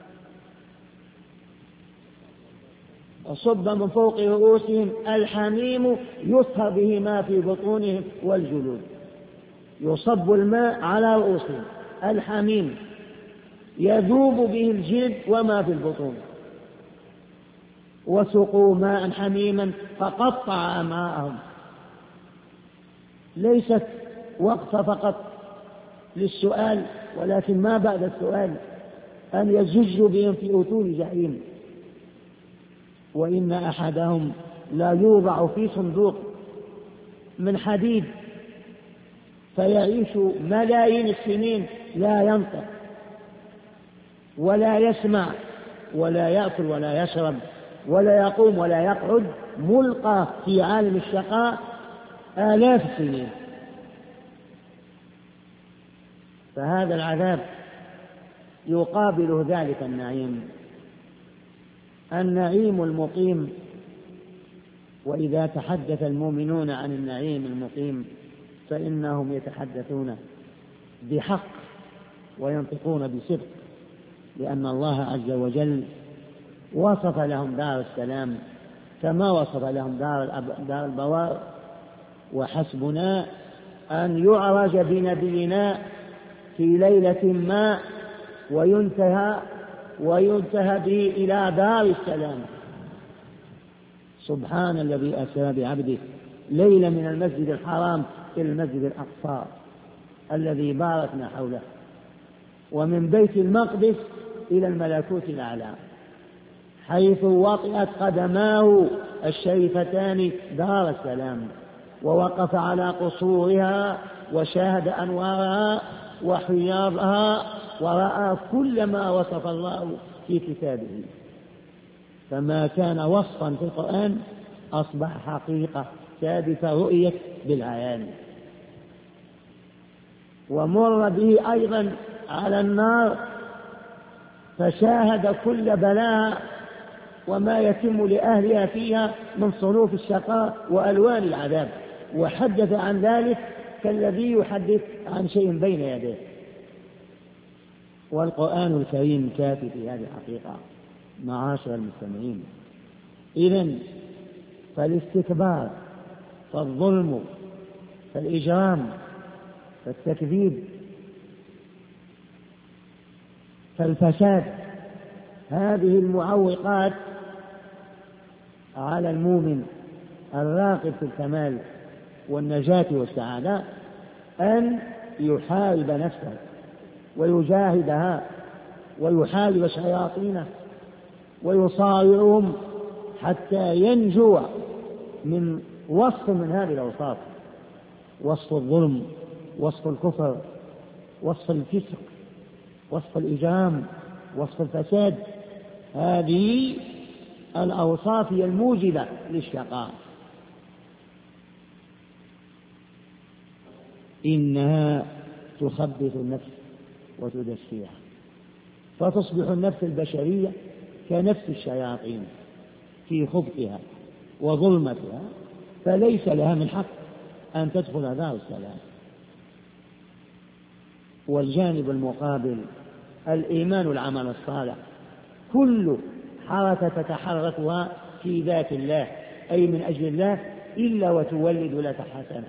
صب من فوق رؤوسهم الحميم يصهر به ما في بطونهم والجلود. يصب الماء على رؤوسهم الحميم يذوب به الجلد وما في البطون. وسقوا ماء حميما فقطع أمعاءهم. ليست وقفة فقط للسؤال، ولكن ما بعد السؤال أن يزج بهم في أتون جحيم. وإن أحدهم لا يوضع في صندوق من حديد فيعيش ملايين السنين لا ينطق ولا يسمع ولا يأكل ولا يشرب ولا يقوم ولا يقعد، ملقى في عالم الشقاء آلاف السنين. فهذا العذاب يقابل ذلك النعيم، النعيم المقيم. وإذا تحدث المؤمنون عن النعيم المقيم فإنهم يتحدثون بحق وينطقون بصدق، لأن الله عز وجل وصف لهم دار السلام كما وصف لهم دار البوار. وحسبنا أن يعرج بنبينا في ليلة ما وينتهى وينتهى به إلى دار السلام. سبحان الذي أسرى بعبده ليلة من المسجد الحرام إلى المسجد الأقصى الذي باركنا حوله، ومن بيت المقدس إلى الملكوت الأعلى، حيث وطئت قدماه الشريفتان دار السلام، ووقف على قصورها وشاهد أنوارها وحياضها ورأى كل ما وصف الله في كتابه. فما كان وصفا في القرآن أصبح حقيقة ثابتة رؤية بالعيان. ومر به أيضا على النار فشاهد كل بلاء وما يتم لأهلها فيها من صنوف الشقاء وألوان العذاب، وحدث عن ذلك كالذي يحدث عن شيء بين يديه. والقرآن الكريم كافي في هذه الحقيقة معاشر المستمعين. إذن فالاستكبار فالظلم فالإجرام فالتكذيب فالفساد هذه المعوقات على المؤمن الراغب في الكمال والنجاة والسعادة أن يحارب نفسه ويجاهدها ويحارب شياطينه ويصارعهم حتى ينجو من وصف من هذه الأوصاف: وصف الظلم، وصف الكفر، وصف الفسق، وصف الإجرام، وصف الفساد. هذه الأوصاف هي الموجبة للشقاء. إنها تخبث النفس وتدسيها، فتصبح النفس البشرية كنفس الشياطين في خبثها وظلمتها، فليس لها من حق أن تدخل دار السلام. والجانب المقابل الإيمان والعمل الصالح، كل حركة تتحركها في ذات الله أي من أجل الله إلا وتولد لك حسنة.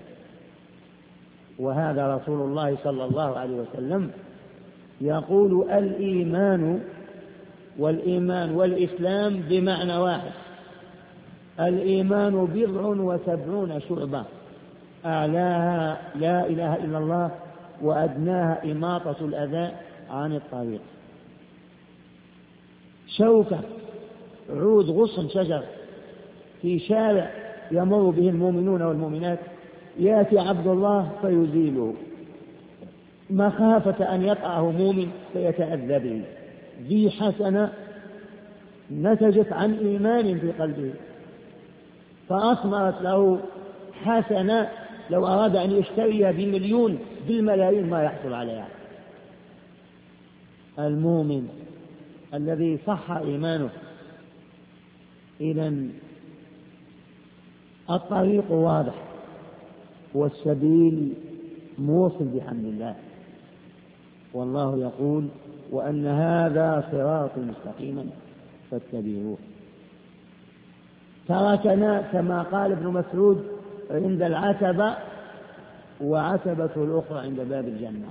وهذا رسول الله صلى الله عليه وسلم يقول: الإيمان والإيمان والإسلام بمعنى واحد. الإيمان بضع وسبعون شعبة، أعلاها لا إله إلا الله، وأدناها إماطة الأذى عن الطريق. شوكة، عود غصن شجر في شارع يمر به المؤمنون والمؤمنات، يأتي عبد الله فيزيله مخافة أن يقعه مؤمن فيتأذى به. ذي حسنة نتجت عن إيمان في قلبه فأثمرت له حسنة لو أراد أن يشتريها بمليون بالملايين ما يحصل عليها. المؤمن الذي صح إيمانه، إذن الطريق واضح والسبيل موصل بحمد الله. والله يقول: وأن هذا صراط مستقيما فاتبعوه. تركنا كما قال ابن مسعود عند العتبة، وعتبة الأخرى عند باب الجنة،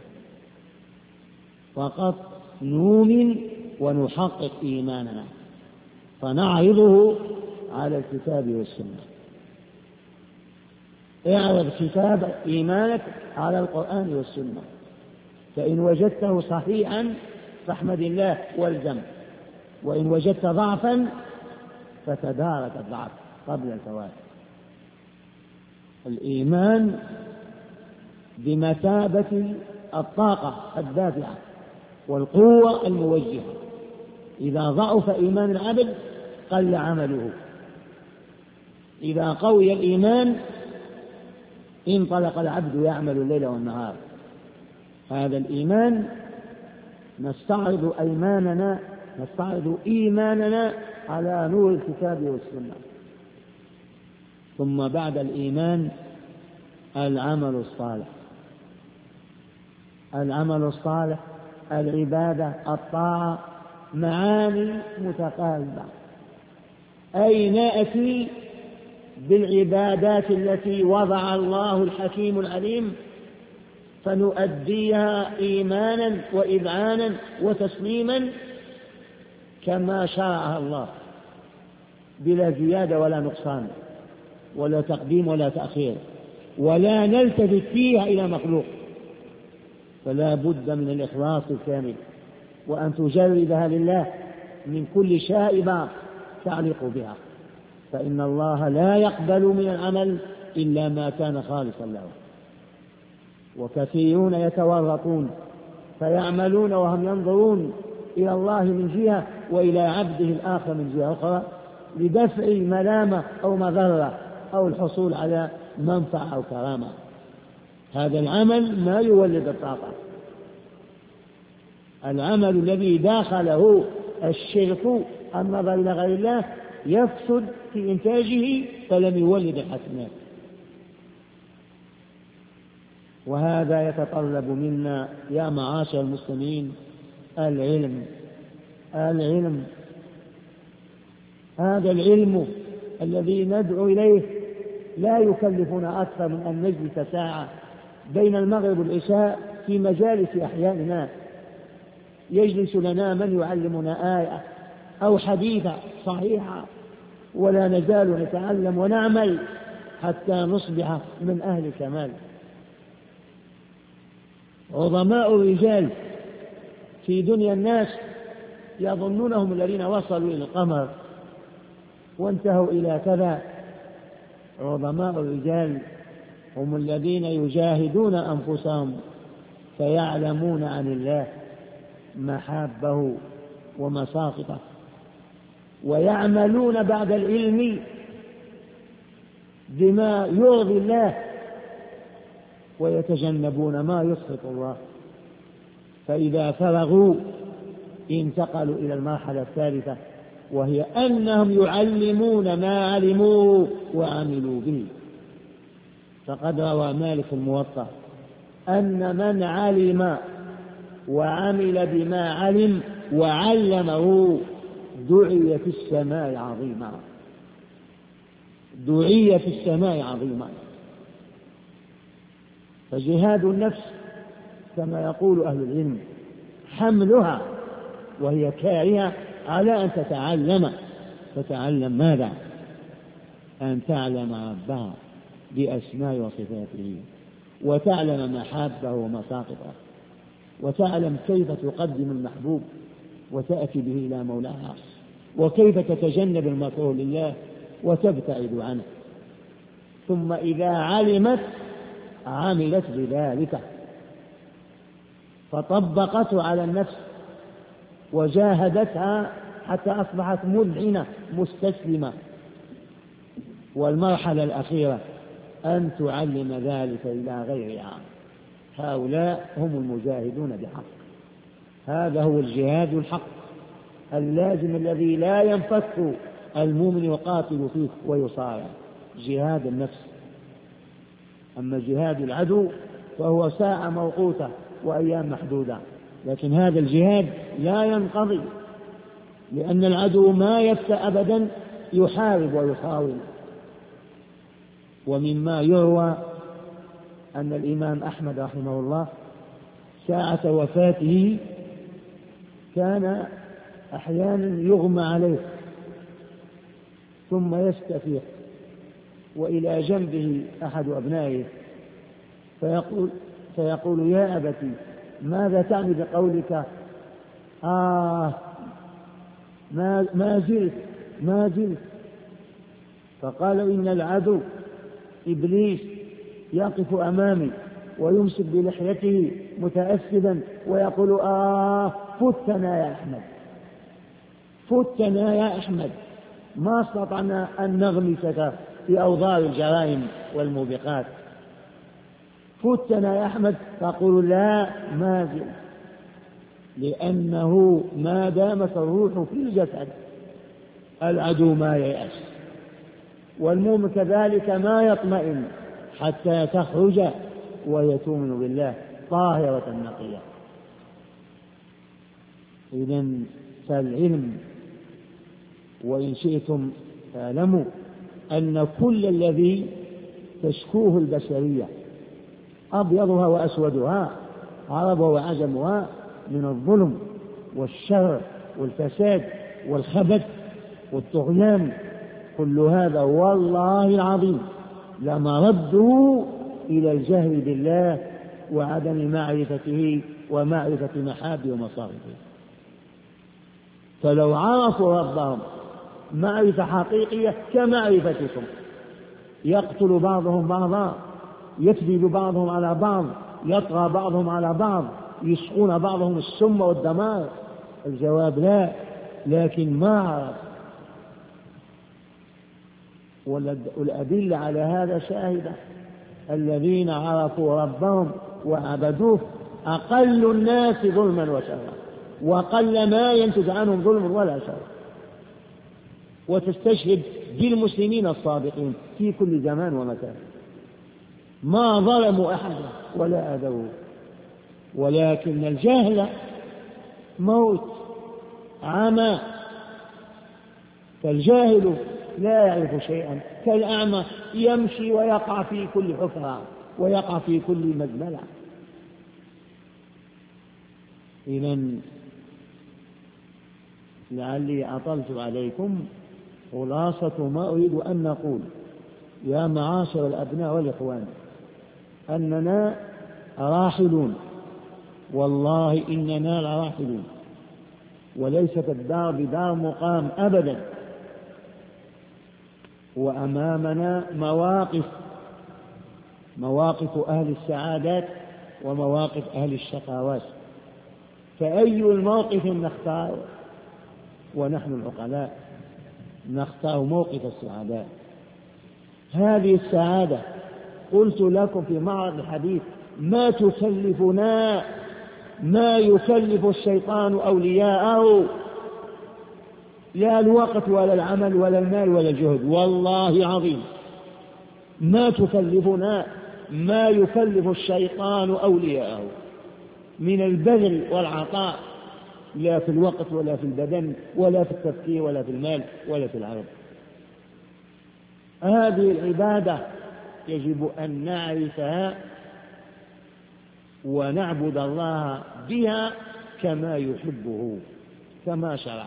فقط نؤمن ونحقق إيماننا فنعرضه على الكتاب والسنة. اعرض كتاب إيمانك على القرآن والسنة، فإن وجدته صحيحا فاحمد الله والزم، وإن وجدت ضعفا فتدارك الضعف قبل الفوات. الإيمان بمثابة الطاقة الدافعة والقوة الموجهة. إذا ضعف إيمان العبد قل عمله، إذا قوي الإيمان انطلق العبد يعمل الليل والنهار. هذا الإيمان نستعرض أيماننا نستعرض إيماننا على نور الكتاب والسنة. ثم بعد الإيمان العمل الصالح. العمل الصالح، العبادة، الطاعة، معاني متقاربة، أي نأتي بالعبادات التي وضع الله الحكيم العليم فنؤديها إيمانا وإذعانا وتسليما كما شرعها الله، بلا زيادة ولا نقصان ولا تقديم ولا تأخير، ولا نلتفت فيها إلى مخلوق. فلا بد من الإخلاص الكامل، وأن تجردها لله من كل شائبة تعلق بها، فإن الله لا يقبل من العمل إلا ما كان خالصا له. وكثيرون يتورطون فيعملون وهم ينظرون إلى الله من جهة وإلى عبده الآخر من جهة أخرى لدفع ملامة أو مضرة أو الحصول على منفعة أو كرامة. هذا العمل ما يولد الطاقة. العمل الذي داخله الشرك النظر إلى غير الله يفسد في إنتاجه فلم يولد الحسنات. وهذا يتطلب منا يا معاشر المسلمين العلم. العلم هذا العلم الذي ندعو إليه لا يكلفنا أكثر من أن نجلس ساعة بين المغرب والعشاء في مجالس أحياننا، يجلس لنا من يعلمنا آية أو حديثة صحيحة، ولا نزال نتعلم ونعمل حتى نصبح من أهل الكمال. عظماء الرجال في دنيا الناس يظنونهم الذين وصلوا إلى القمر وانتهوا إلى كذا. عظماء الرجال هم الذين يجاهدون أنفسهم فيعلمون عن الله محابه ومساقطه، ويعملون بعد العلم بما يرضي الله ويتجنبون ما يسخط الله. فإذا فرغوا انتقلوا إلى المرحلة الثالثة، وهي أنهم يعلمون ما علموا وعملوا به. فقد روى مالك الموطأ أن من علم وعمل بما علم وعلمه دعي في السماء عظيما، دعي في السماء عظيما. فجهاد النفس كما يقول أهل العلم حملها وهي كارهة على أن تتعلم. تتعلم ماذا؟ أن تعلم ربها بأسماء وصفاته، وتعلم محابه ومساقطه، وتعلم كيف تقدم المحبوب وتأتي به إلى مولاها، وكيف تتجنب المكروه لله وتبتعد عنه. ثم إذا علمت عملت بذلك فطبقته على النفس وجاهدتها حتى أصبحت مذعنة مستسلمة. والمرحلة الأخيرة أن تعلم ذلك إلى غيرها. هؤلاء هم المجاهدون بحق. هذا هو الجهاد الحق اللازم الذي لا ينفك المؤمن يقاتل فيه ويصارع، جهاد النفس. أما جهاد العدو فهو ساعة موقوتة وأيام محدودة، لكن هذا الجهاد لا ينقضي، لأن العدو ما يفتأ أبدا يحارب ويحاول. ومما يروى أن الإمام أحمد رحمه الله ساعة وفاته كان أحيانا يغمى عليه ثم يستفيق، وإلى جنبه أحد أبنائه فيقول, فيقول يا أبتي ماذا تعني بقولك آه ما, ما زلت ما زلت؟ فقال إن العدو إبليس يقف أمامي ويمسك بلحيته متأسدا ويقول آه فتنا يا أحمد، فتنا يا أحمد، ما استطعنا أن نغمسك في أوضاع الجرائم والموبقات، فتنا يا أحمد. تقول لا ما زلت، لأنه ما دامت الروح في الجسد العدو ما ييأس، والمؤمن كذلك ما يطمئن حتى تخرج وهي تؤمن بالله طاهرة نقية. إذن فالعلم وإن شئتم تعلموا أن كل الذي تشكوه البشرية أبيضها وأسودها عربها وعجمها من الظلم والشر والفساد والخبث والطغيان، كل هذا والله العظيم لمرده إلى الجهل بالله وعدم معرفته ومعرفة محابه ومصارفه. فلو عرفوا ربهم معرفة حقيقية كمعرفتكم يقتل بعضهم بعضا، يكذب بعضهم على بعض، يطغى بعضهم على بعض، يسقون بعضهم السم والدمار. الجواب لا، لكن ما عرف. والأدلة على هذا شاهدة، الذين عرفوا ربهم وعبدوه أقل الناس ظلما وشرا، وقل ما ينتج عنهم ظلم ولا شر. وتستشهد بالمسلمين الصادقين في كل زمان ومكان، ما ظلموا أحدا ولا أذوه، ولكن الجهل موت عمى. فالجاهل لا يعرف شيئا كالأعمى يمشي ويقع في كل حفرة ويقع في كل مزبلة. إذن لعلي أطلت عليكم. خلاصة ما أريد أن نقول يا معاشر الأبناء والإخوان أننا راحلون، والله إننا لراحلون، وليست الدار بدار مقام أبدا، وأمامنا مواقف مواقف أهل السعادات ومواقف أهل الشقاوات، فأي الموقف نختار؟ ونحن العقلاء نختار موقف السعادات. هذه السعادة قلت لكم في معرض الحديث ما تكلفنا ما يكلف الشيطان أولياءه، لا الوقت ولا العمل ولا المال ولا الجهد، والله عظيم ما تكلفنا ما يكلف الشيطان أولياءه من البذل والعطاء، لا في الوقت ولا في البدن ولا في التفكير ولا في المال ولا في العرض. هذه العبادة يجب أن نعرفها ونعبد الله بها كما يحبه كما شرع،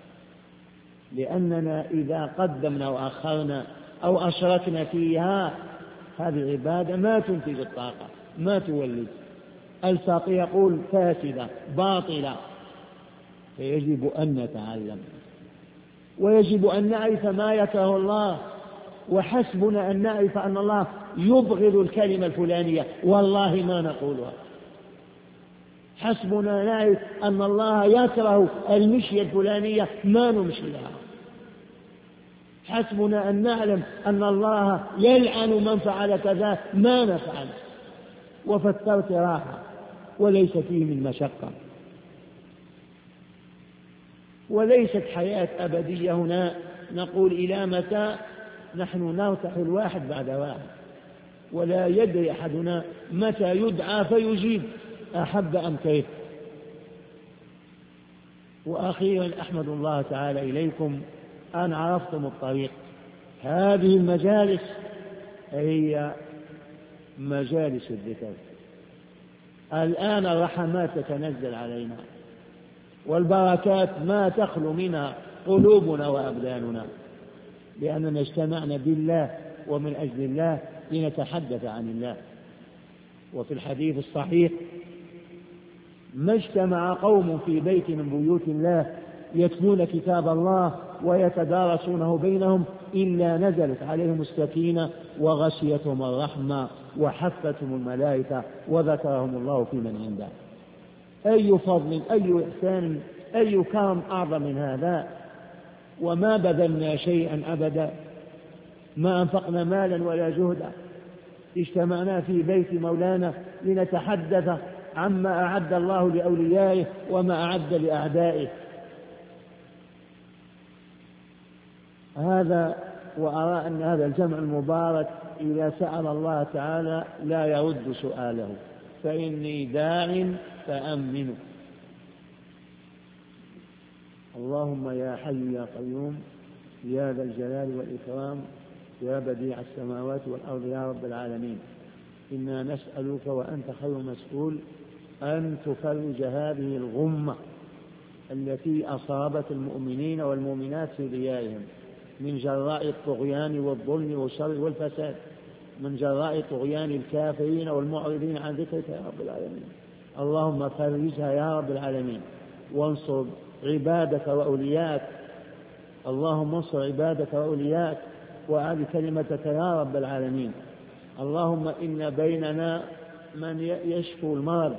لأننا إذا قدمنا وأخرنا أو أشركنا فيها هذه العبادة ما تنتج الطاقة، ما تولد. الفقيه يقول فاسدة باطلة، فيجب أن نتعلم ويجب أن نعرف ما يكره الله، وحسبنا أن نعرف أن الله يبغض الكلمة الفلانية والله ما نقولها، حسبنا نعرف أن الله يكره المشية الفلانية ما نمشيها، حسبنا أن نعلم أن الله يلعن من فعل كذا ما نفعل، وفي الترك راحة وليس فيه من مشقة، وليست حياة أبدية هنا نقول إلى متى، نحن نرتحل واحد بعد واحد، ولا يدري أحدنا متى يدعى فيجيب أحب أم كيف. وأخيرا أحمد الله تعالى إليكم أن عرفتم الطريق. هذه المجالس هي مجالس الذكر، الآن الرحمات تتنزل علينا والبركات ما تخلو منها قلوبنا وأبداننا، لأننا اجتمعنا بالله ومن أجل الله لنتحدث عن الله. وفي الحديث الصحيح ما اجتمع قوم في بيت من بيوت الله يتلون كتاب الله ويتدارسونه بينهم إلا نزلت عليهم السكينة وغشيتهم الرحمة وحفتهم الملائكة وذكرهم الله في من عنده. أي فضل أي إحسان أي كرم أعظم من هذا؟ وما بذلنا شيئا أبدا، ما أنفقنا مالا ولا جهدا، اجتمعنا في بيت مولانا لنتحدث عما أعد الله لأوليائه وما أعد لأعدائه. هذا وأرى أن هذا الجمع المبارك إذا سأل الله تعالى لا يرد سؤاله، فإني داع فأمنوا. اللهم يا حي يا قيوم يا ذا الجلال والإكرام يا بديع السماوات والأرض يا رب العالمين، إنا نسألك وأنت خير مسؤول أن تفرج هذه الغمة التي أصابت المؤمنين والمؤمنات في ديارهم من جراء الطغيان والظلم والشر والفساد، من جراء طغيان الكافرين والمعرضين عن ذكرك يا رب العالمين. اللهم فرجها يا رب العالمين، وانصر عبادك وأولياك، اللهم انصر عبادك وأولياك وأعل كلمتك يا رب العالمين. اللهم إن بيننا من يشكو المرض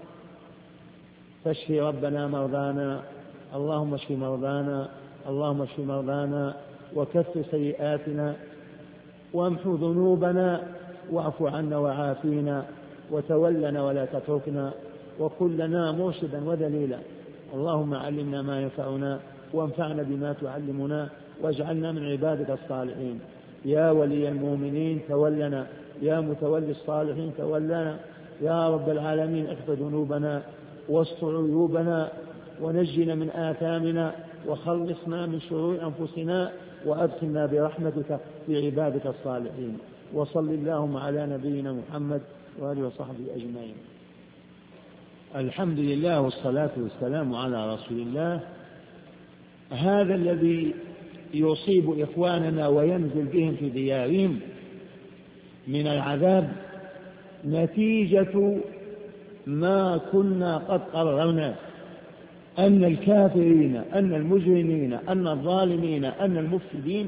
فاشف ربنا مرضانا، اللهم اشف مرضانا، اللهم اشف مرضانا وكفر سيئاتنا وامحو ذنوبنا واعف عنا وعافينا وتولنا ولا تتركنا وكن لنا مرشدا ودليلا. اللهم علمنا ما ينفعنا وانفعنا بما تعلمنا واجعلنا من عبادك الصالحين. يا ولي المؤمنين تولنا، يا متولي الصالحين تولنا، يا رب العالمين اغفر ذنوبنا واستر عيوبنا ونجنا من آثامنا وخلصنا من شرور أنفسنا وأدخلنا برحمتك في عبادك الصالحين. وصل اللهم على نبينا محمد وآله وصحبه أجمعين. الحمد لله والصلاة والسلام على رسول الله. هذا الذي يصيب إخواننا وينزل بهم في ديارهم من العذاب نتيجة ما كنا قد قررنا، أن الكافرين، أن المجرمين، أن الظالمين، أن المفسدين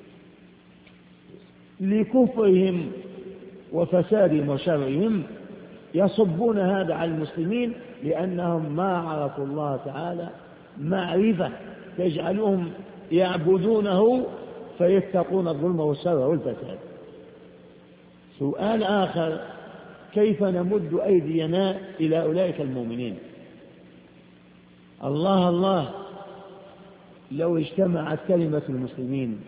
لكفرهم وفسادهم وشرهم يصبون هذا على المسلمين، لأنهم ما عرفوا الله تعالى معرفة تجعلهم يعبدونه فيتقون الظلم والشر والفساد. سؤال آخر: كيف نمد أيدينا إلى أولئك المؤمنين؟ الله الله لو اجتمعت كلمة المسلمين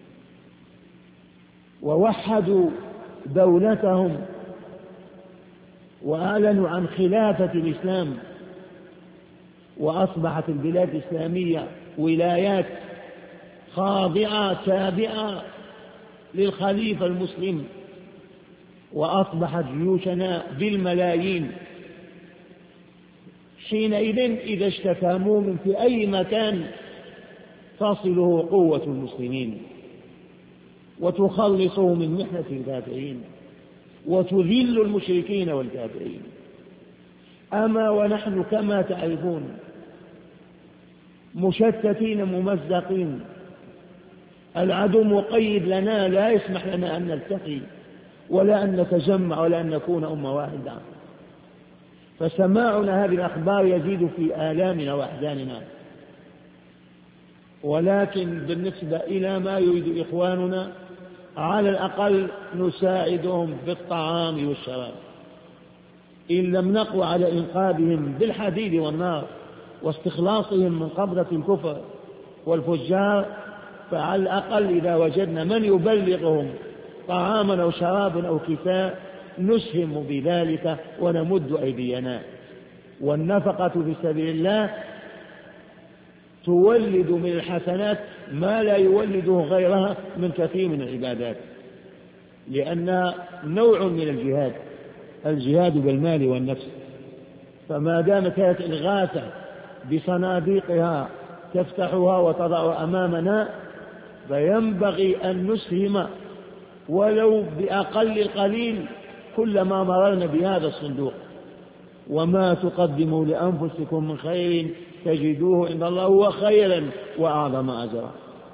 ووحدوا دولتهم وأعلنوا عن خلافة الإسلام وأصبحت البلاد الإسلامية ولايات خاضعة تابعة للخليفة المسلم، وأصبحت جيوشنا بالملايين، حينئذ إذا اشتكى مؤمن في أي مكان تصله قوة المسلمين وتخلصه من محنة الكافرين وتذل المشركين والكافرين. أما ونحن كما تعرفون مشتتين ممزقين، العدو مقيد لنا، لا يسمح لنا أن نلتقي ولا أن نتجمع ولا أن نكون أمة واحدة، فسماعنا هذه الأخبار يزيد في آلامنا وأحزاننا. ولكن بالنسبة إلى ما يريد إخواننا على الأقل نساعدهم بالطعام والشراب، إن لم نقوى على إنقاذهم بالحديد والنار واستخلاصهم من قبضة الكفر والفجار، فعلى الأقل إذا وجدنا من يبلغهم طعاما أو شرابا أو كساء نسهم بذلك ونمد أيدينا. والنفقة في سبيل الله تولد من الحسنات ما لا يولده غيرها من كثير من العبادات، لأن نوع من الجهاد الجهاد بالمال والنفس، فما دامت هذه الإغاثة بصناديقها تفتحها وتضع أمامنا فينبغي أن نسهم ولو بأقل القليل كلما مررنا بهذا الصندوق. وما تقدموا لأنفسكم من خير تجدوه عند الله هو خيرا وأعظم أجرا.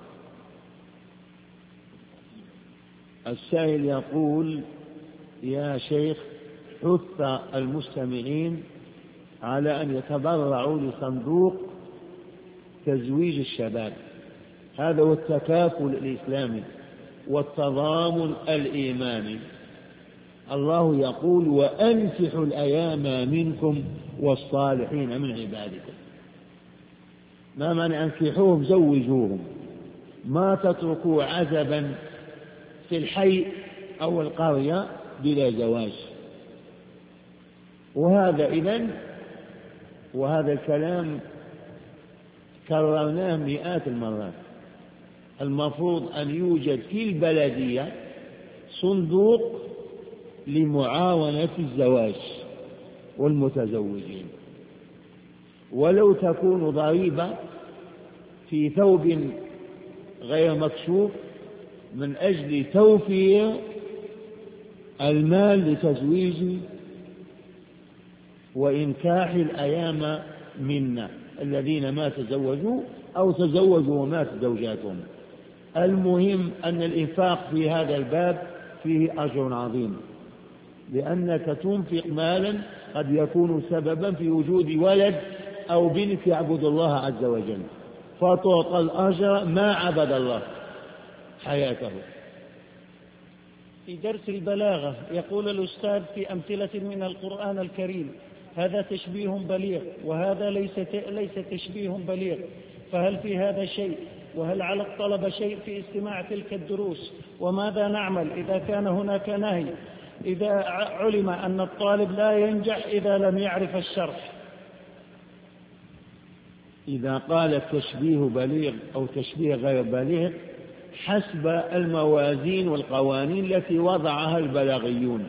السائل يقول: يا شيخ، حث المستمعين على أن يتبرعوا لصندوق تزويج الشباب، هذا هو التكافل الإسلامي والتضامن الإيماني. الله يقول: وأنكحوا الأيام منكم والصالحين من عبادكم. ما معنى أنكحوهم؟ زوجوهم، ما تتركوا عزبا في الحي أو القرية بلا زواج. وهذا إذن وهذا الكلام كررناه مئات المرات. المفروض أن يوجد في البلدية صندوق لمعاونة الزواج والمتزوجين، ولو تكون ضريبة في ثوب غير مكشوف من أجل توفير المال لتزويج وإنكاح الأيام منا الذين ما تزوجوا أو تزوجوا ومات زوجاتهم. المهم أن الإنفاق في هذا الباب فيه أجر عظيم، لأنك تنفق مالا قد يكون سببا في وجود ولد أو بنت يعبد الله عز وجل، فتعطى الأجر ما عبد الله حياته. في درس البلاغة يقول الأستاذ في أمثلة من القرآن الكريم: هذا تشبيه بليغ وهذا ليس ليس تشبيه بليغ، فهل في هذا شيء؟ وهل على الطلبة شيء في استماع تلك الدروس؟ وماذا نعمل إذا كان هناك نهي، إذا علم أن الطالب لا ينجح إذا لم يعرف الشرح؟ إذا قال التشبيه بليغ أو تشبيه غير بليغ حسب الموازين والقوانين التي وضعها البلاغيون.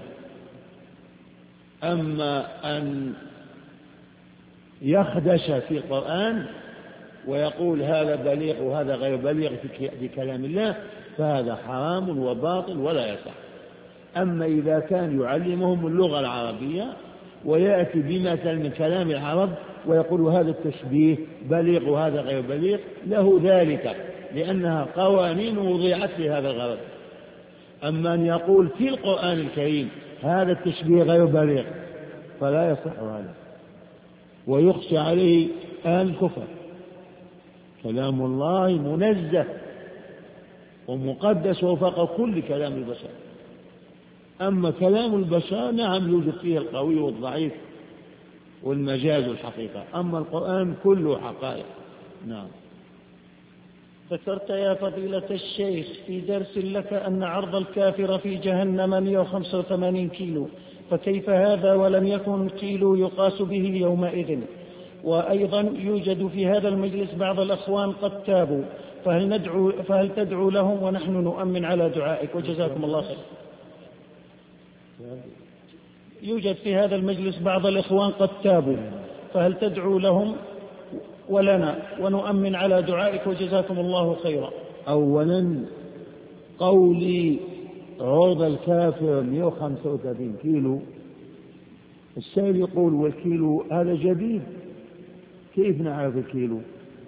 أما أن يخدش في القرآن ويقول هذا بليغ وهذا غير بليغ في كلام الله، فهذا حرام وباطل ولا يصح. أما إذا كان يعلمهم اللغة العربية ويأتي بمثل من كلام العرب ويقول هذا التشبيه بليغ وهذا غير بليغ، له ذلك، لأنها قوانين وضعت لهذا الغرض. أما أن يقول في القرآن الكريم هذا التشبيه غير بليغ فلا يصح هذا، ويخشى عليه آل الكفر. كلام الله منزه ومقدس وفوق كل كلام البشر. أما كلام البشر نعم يوجد فيه القوي والضعيف والمجاز والحقيقة، أما القرآن كله حقائق. نعم. ذكرت يا فضيلة الشيخ في درس لك أن عرض الكافر في جهنم مئة وخمسة وثمانين كيلو، فكيف هذا ولم يكن كيلو يقاس به يومئذ؟ وأيضا يوجد في هذا المجلس بعض الأخوان قد تابوا، فهل, ندعو فهل تدعو لهم ونحن نؤمن على دعائك؟ وجزاكم الله خير. يوجد في هذا المجلس بعض الإخوان قد تابوا، فهل تدعو لهم ولنا ونؤمن على دعائك؟ وجزاكم الله خيرا. أولا قولي عرض الكافر مئة وخمسة وثلاثين كيلو، السائل يقول والكيلو هذا جديد، كيف نعرف الكيلو؟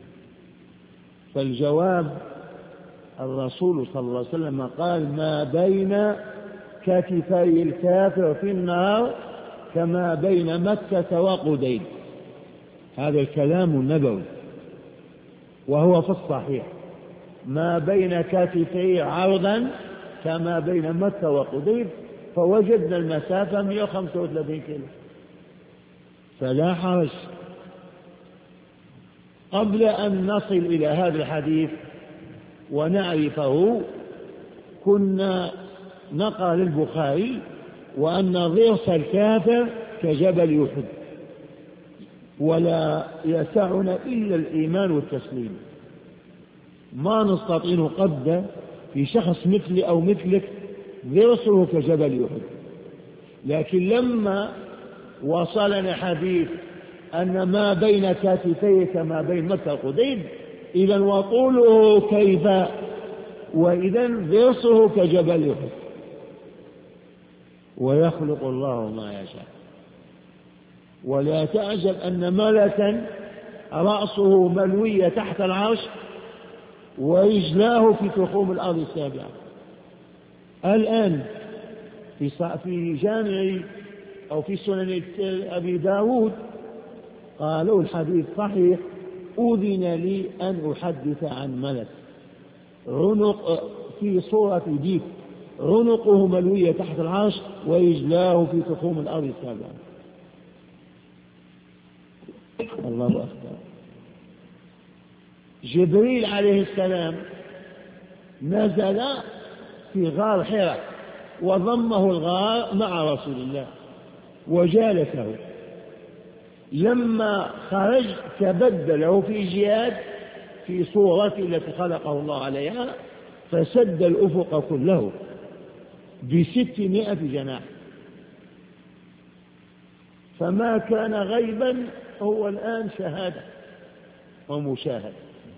فالجواب الرسول صلى الله عليه وسلم قال ما بين كتفي الكافر في النار كما بين مكة وقديد. هذا الكلام النبوي وهو في الصحيح، ما بين كتفي عرضا كما بين مكة وقديد، فوجدنا المسافة مئة وخمسة وثلاثين كيلو، فلا حرج. قبل أن نصل إلى هذا الحديث ونعرفه كنا نقرأ للبخاري وأن ضرس الكافر كجبل أحد، ولا يسعنا إلا الإيمان والتسليم. ما نستطيع قد في شخص مثلي أو مثلك ضرسه كجبل أحد، لكن لما وصلنا حديث أن ما بين كتفيه كما بين مكة وقديد، إذا وطوله كيف، وإذا ضرسه كجبل أحد. ويخلق الله ما يشاء. ولا تعجب أن ملكا رأسه ملوية تحت العرش ورجلاه في تخوم الأرض السابعة. الآن في في جامع أو في سنن أبي داود قالوا الحديث صحيح: أذن لي أن أحدث عن ملك عنق في صورة ديك، عنقه ملوية تحت العرش ورجلاه في تخوم الأرض السابعة. الله أكبر. جبريل عليه السلام نزل في غار حراء وضمه الغار مع رسول الله وجالسه. لما خرج تبدله في جهاد في صورته التي خلقه الله عليها، فسد الأفق كله بستمائة جناح. فما كان غيبا هو الآن شهادة ومشاهد.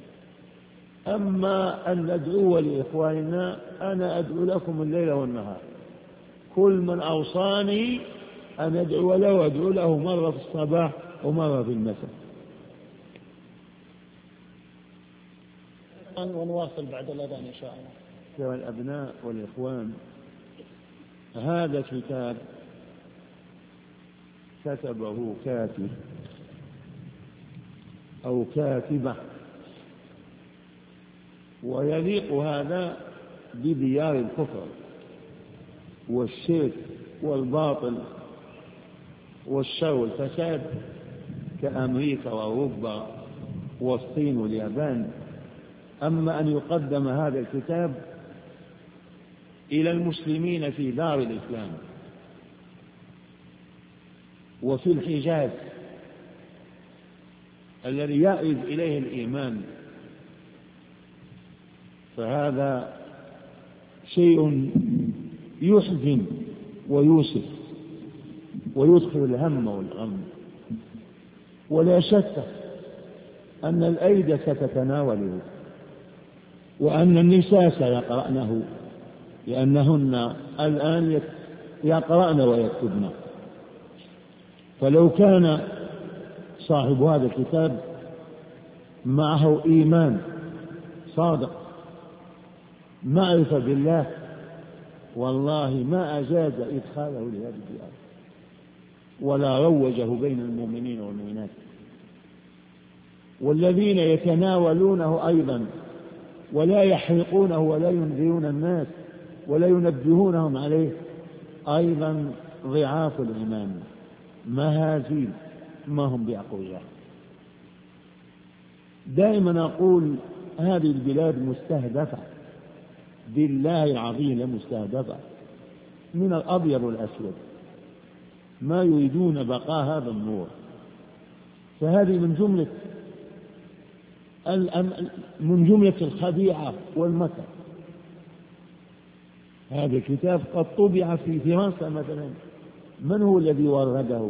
أما أن ندعو لإخواننا، أنا أدعو لكم الليل والنهار، كل من أوصاني أن أدعو له أدعو له مرة في الصباح ومرة في المساء. ونواصل بعد الأذان إن شاء الله. أيها الأبناء والإخوان، هذا كتاب كتبه كاتب أو كاتبة، ويليق هذا بديار الكفر والشرك والباطل والشر والفساد كأمريكا وأوروبا والصين واليابان. أما أن يقدم هذا الكتاب إلى المسلمين في دار الإسلام وفي الحجاز الذي يأرز إليه الإيمان، فهذا شيء يحزن ويوسف ويدخل الهم والغم. ولا شك أن الأيدي ستتناوله وأن النساء سيقرأنه لأنهن الآن يقرأن ويكتبن. فلو كان صاحب هذا الكتاب معه إيمان صادق معرفة بالله والله ما أجاز إدخاله لهذه الآية ولا روجه بين المؤمنين والمؤمنات. والذين يتناولونه أيضا ولا يحرقونه ولا ينذرون الناس ولا ينبهونهم عليه أيضا ضعاف الإيمان مهازيل ما هم بأقوياء. دائما أقول هذه البلاد مستهدفة بالله العظيم مستهدفة من الأبيض والأسود ما يريدون بقاء هذا النور. فهذه من جملة من جملة الخديعة والمكر. هذا الكتاب قد طبع في فرنسا مثلا، من هو الذي ورده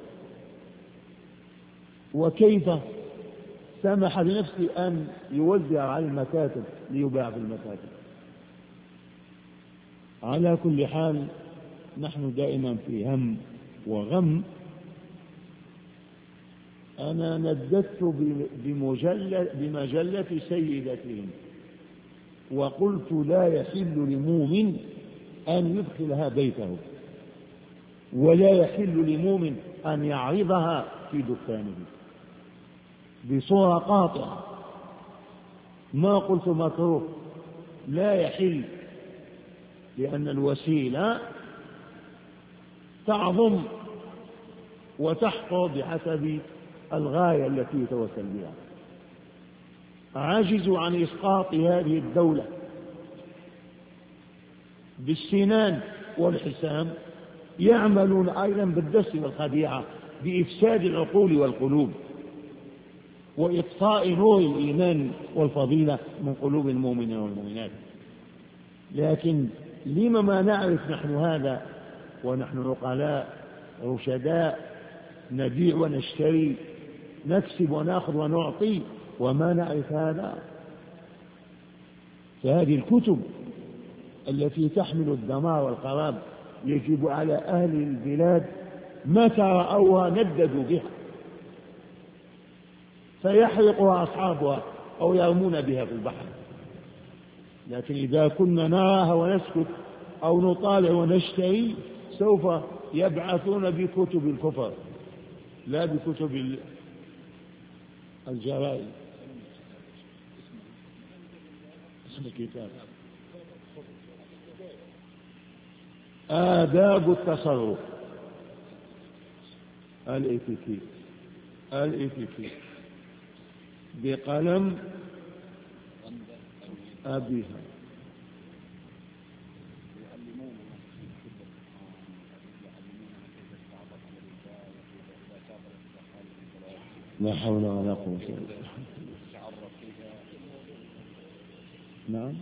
وكيف سمح لنفسه أن يوزع على المكاتب ليباع في المكاتب؟ على كل حال نحن دائما في هم وغم. أنا نددت بمجلة, بمجلة سيدتهم وقلت لا يحل لمؤمن أن يدخلها بيته ولا يحل لمؤمن أن يعرضها في دكانه بصورة قاطعة. ما قلت مكروه، لا يحل، لأن الوسيلة تعظم وتحقق بحسب الغاية التي يتوسل بها. عجزوا عن إسقاط هذه الدولة بالسنان والحسام، يعملون أيضا بالدس والخديعة بإفساد العقول والقلوب وإطفاء نور الإيمان والفضيلة من قلوب المؤمنين والمؤمنات. لكن لما ما نعرف نحن هذا ونحن عقلاء رشداء نبيع ونشتري نكسب ونأخذ ونعطي وما نعرف هذا؟ فهذه الكتب التي تحمل الدمار والخراب يجب على أهل البلاد متى رأوها نددوا بها فيحرقها أصحابها أو يرمون بها في البحر. لكن إذا كنا نراها ونسكت أو نطالع ونشتري سوف يبعثون بكتب الكفر لا بكتب الجرائد. اسم الكتاب آداب التصرف الإتيكيت الإتيكيت بقلم أبيها. لا حول ولا قوة إلا بالله. نعم.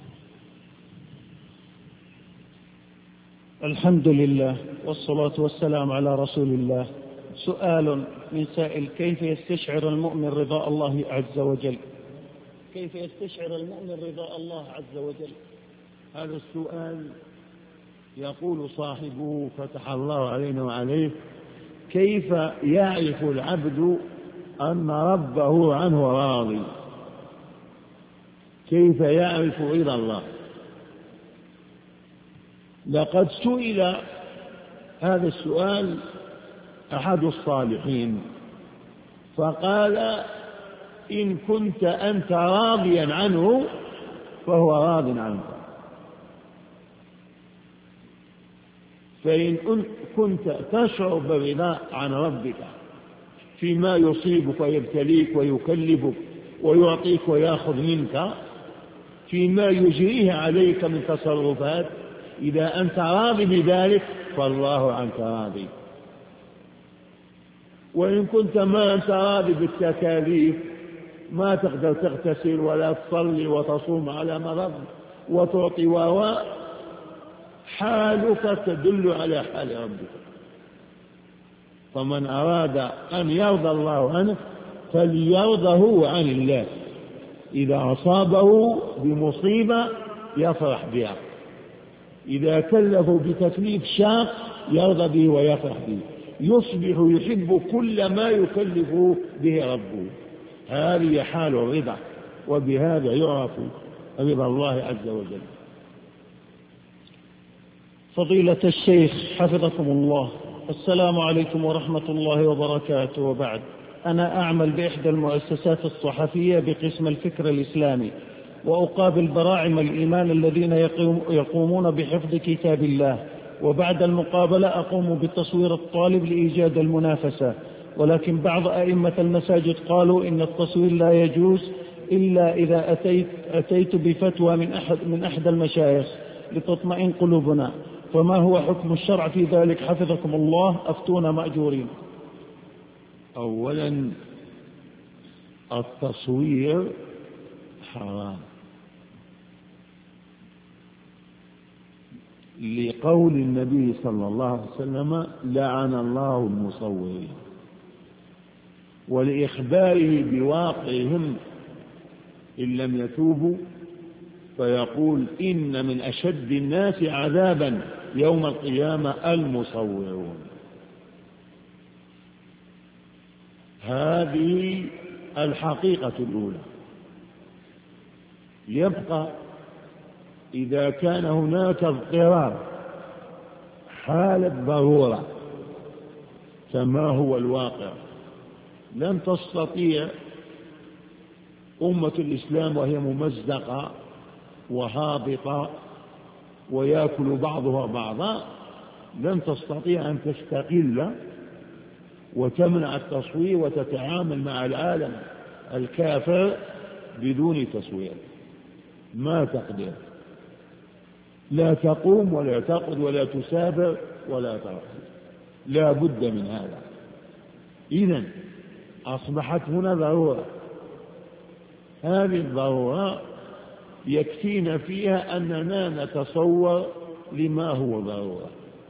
الحمد لله والصلاة والسلام على رسول الله. سؤال من سائل: كيف يستشعر المؤمن رضا الله عز وجل؟ كيف يستشعر المؤمن رضا الله عز وجل؟ هذا السؤال يقول صاحبه فتح الله علينا وعليه: كيف يعرف العبد أن ربه عنه راضي؟ كيف يعرف رضا الله؟ لقد سئل هذا السؤال أحد الصالحين فقال: إن كنت أنت راضيا عنه فهو راض عنك، فإن كنت تشعر بالرضا عن ربك فيما يصيبك ويبتليك ويكلفك ويعطيك ويأخذ منك فيما يجريه عليك من تصرفات، إذا أنت راضي بذلك فالله عنك راضي. وإن كنت ما أنت راضي بالتكاليف، ما تقدر تغتسل ولا تصلي وتصوم على مرض وتعطي وراء، حالك تدل على حال ربك. فمن أراد أن يرضى الله عنه فليرضى هو عن الله. إذا أصابه بمصيبة يفرح بها، إذا كلفوا بتكليف شاق يرضى به ويفرح به، يصبح يحب كل ما يكلف به ربه. هذه حال الرضا، وبهذا يعرف رضا الله عز وجل. فضيلة الشيخ حفظكم الله، السلام عليكم ورحمة الله وبركاته. وبعد، أنا أعمل بإحدى المؤسسات الصحفية بقسم الفكر الإسلامي، وأقابل براعم الإيمان الذين يقومون بحفظ كتاب الله، وبعد المقابلة أقوم بتصوير الطالب لإيجاد المنافسة، ولكن بعض أئمة المساجد قالوا إن التصوير لا يجوز إلا إذا أتيت, أتيت بفتوى من أحد, من أحد المشايخ لتطمئن قلوبنا، فما هو حكم الشرع في ذلك حفظكم الله؟ أفتونا مأجورين. أولا التصوير حرام لقول النبي صلى الله عليه وسلم لعن الله المصورين، ولإخباره بواقعهم إن لم يتوبوا، فيقول إن من أشد الناس عذابا يوم القيامة المصورون. هذه الحقيقة الأولى. يبقى إذا كان هناك اضطرار حالة ضرورة كما هو الواقع، لن تستطيع أمة الإسلام وهي ممزقة وهابطة ويأكل بعضها بعضا، لن تستطيع أن تستقل وتمنع التصوير وتتعامل مع العالم الكافر بدون تصوير. ما تقدر، لا تقوم ولا تقعد ولا تسافر ولا ترحل، لا بد من هذا. إذن أصبحت هنا ضرورة، هذه الضرورة يكفينا فيها أننا نتصور لما هو ضرورة،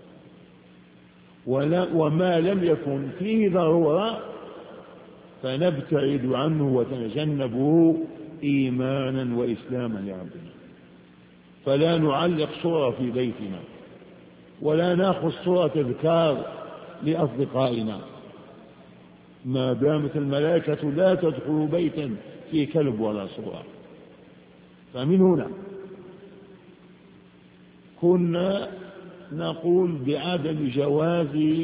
وما لم يكن فيه ضرورة فنبتعد عنه وتجنبه إيمانا وإسلاما لعبدنا. فلا نعلق صورة في بيتنا، ولا نأخذ صورة تذكار لأصدقائنا، ما دامت الملائكة لا تدخل بيتا في كلب ولا صورة. فمن هنا كنا نقول بعدم جواز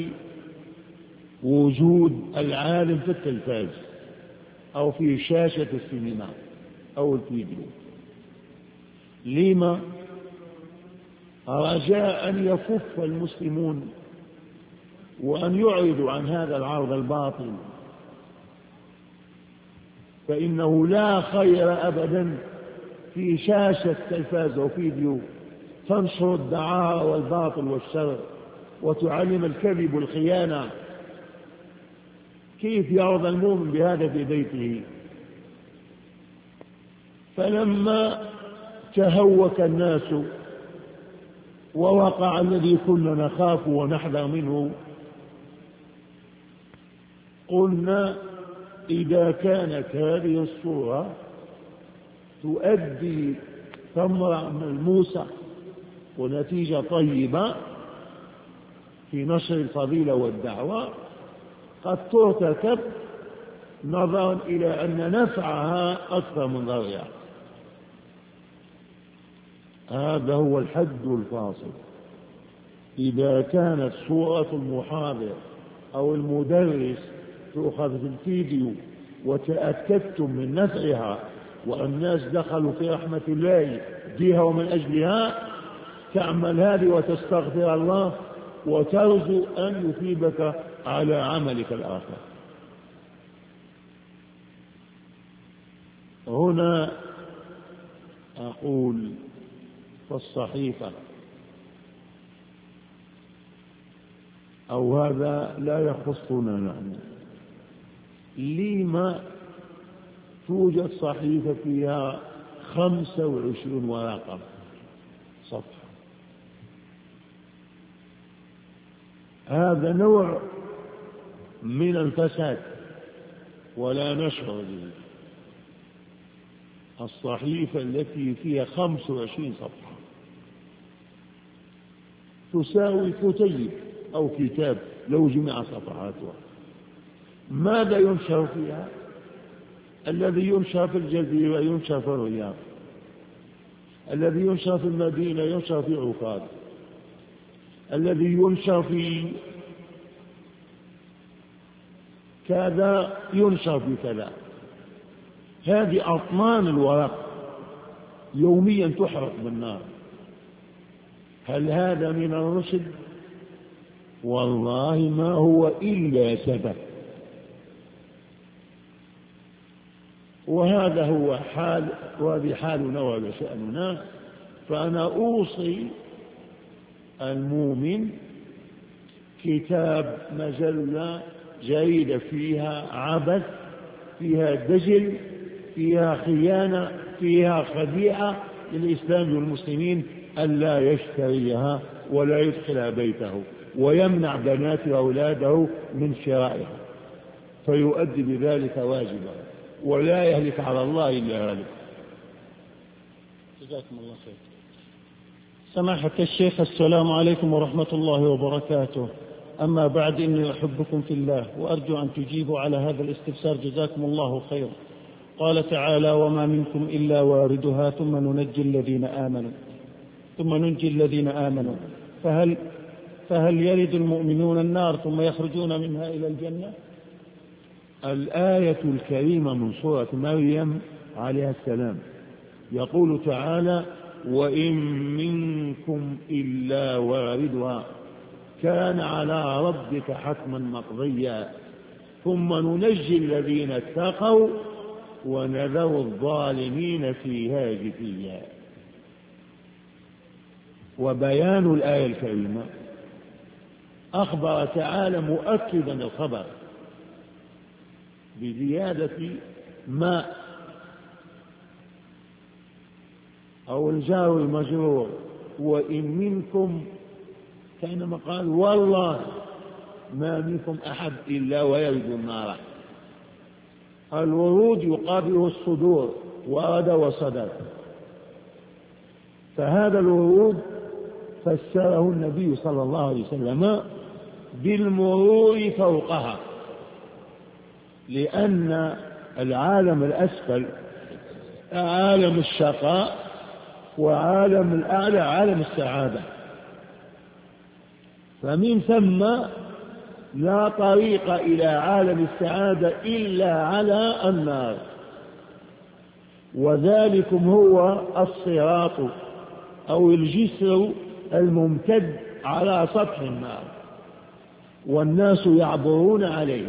وجود العالم في التلفاز أو في شاشة السينما أو الفيديو. لما؟ رجاء أن يكف المسلمون وأن يعرضوا عن هذا العرض الباطل، فإنه لا خير أبدا في شاشة تلفاز أو فيديو تنشر الدعارة والباطل والشر وتعلم الكذب والخيانة. كيف يرضى المؤمن بهذا في بيته؟ فلما تهوك الناس ووقع الذي كنا نخاف ونحذر منه، قلنا إذا كانت هذه الصورة تؤدي ثمرة ملموسة ونتيجة طيبة في نشر الفضيلة والدعوة، قد ترتكب نظرا إلى أن نفعها أكثر من ضررها. هذا هو الحد الفاصل. إذا كانت صورة المحاضر أو المدرس تؤخذ في الفيديو وتأكدتم من نفعها والناس دخلوا في رحمة الله بها ومن أجلها، تعمل هذه وتستغفر الله وترجو أن يثيبك على عملك الآخر. هنا أقول فالصحيفة أو هذا لا يخصنا نحن، لما توجد صحيفة فيها خمسة وعشرون ورقة صفحة؟ هذا نوع من الفساد ولا نشعر به. الصحيفة التي فيها خمس وعشرين صفحة تساوي كتيب أو كتاب لو جمع صفحاتها. ماذا ينشر فيها؟ الذي ينشر في الجزيرة ينشر في الرياض، الذي ينشر في المدينة ينشر في عكاظ، الذي ينشر في كذا ينشر في كذا. هذه أطنان الورق يوميا تحرق بالنار. هل هذا من الرشد؟ والله ما هو إلا سبب. وهذا هو حال وهذه حالنا وهذا شأننا. فأنا أوصي المؤمن كتاب مجلة جيدة فيها عبث، فيها دجل، فيها خيانة، فيها خديعة للإسلام والمسلمين، ألا يشتريها ولا يدخلها بيته ويمنع بناته وأولاده من شرائها، فيؤدي بذلك واجبا ولا يهلك على الله إلا هالك. جزاكم الله خير. سماحة الشيخ، السلام عليكم ورحمة الله وبركاته. أما بعد، إني أحبكم في الله وأرجو أن تجيبوا على هذا الاستفسار جزاكم الله خير. قال تعالى: وما منكم إلا واردها ثم ننجي الذين آمنوا ثم ننجي الذين آمنوا فهل فهل يرد المؤمنون النار ثم يخرجون منها إلى الجنة؟ الآية الكريمة من سورة مريم عليها السلام يقول تعالى: وإن منكم إلا واردها كان على ربك حتما مقضيا ثم ننجي الذين اتقوا ونذر الظالمين فيها جثيا. وبيان الآية الكريمة أخبر تعالى مؤكدا الخبر بزيادة ماء أو الجار المجرور. وإن منكم كانما قال والله ما منكم أحد إلا ويرد النار. الورود يقابله الصدور، ورد وصدر. فهذا الورود فسره النبي صلى الله عليه وسلم بالمرور فوقها، لأن العالم الأسفل عالم الشقاء وعالم الأعلى عالم السعادة، فمن ثم لا طريق إلى عالم السعادة إلا على النار، وذلكم هو الصراط أو الجسر الممتد على سطح النار والناس يعبرون عليه.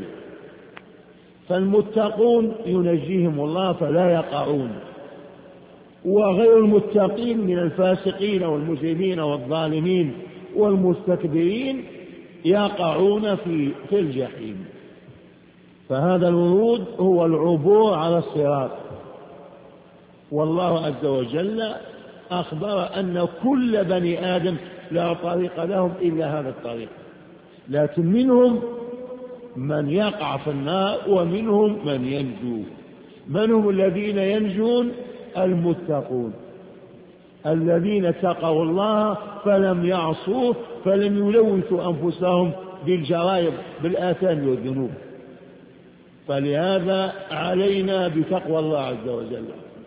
فالمتقون ينجيهم الله فلا يقعون، وغير المتقين من الفاسقين والمجرمين والظالمين والمستكبرين يقعون في في الجحيم. فهذا الورود هو العبور على الصراط. والله عز وجل أخبر أن كل بني آدم لا طريق لهم إلا هذا الطريق، لكن منهم من يقع في النار ومنهم من ينجو. من هم الذين ينجون؟ المتقون الذين اتقوا الله فلم يعصوه، فلم يلوثوا أنفسهم بالجرائم بالآثام والذنوب. فلهذا علينا بتقوى الله عز وجل.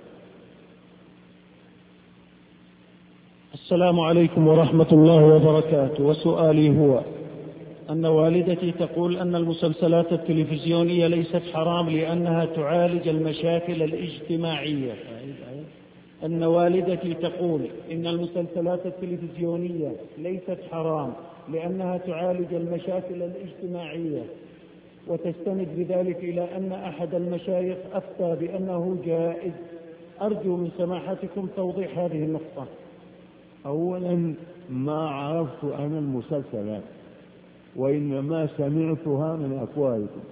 السلام عليكم ورحمة الله وبركاته. وسؤالي هو أن والدتي تقول أن المسلسلات التلفزيونية ليست حرام لأنها تعالج المشاكل الاجتماعية. أن والدتي تقول إن المسلسلات التلفزيونية ليست حرام لأنها تعالج المشاكل الاجتماعية، وتستند بذلك إلى أن أحد المشايخ أفتى بأنه جائز. أرجو من سماحتكم توضيح هذه النقطة. أولا ما عرفت أنا المسلسلات، وإنما سمعتها من أفواهكم.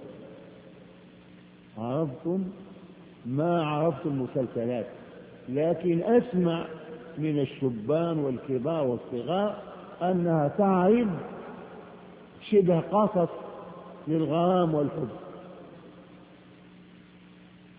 عرفتم؟ ما عرفت المسلسلات، لكن أسمع من الشبان والكبار والصغار أنها تعرض شبه قصص للغرام والحب،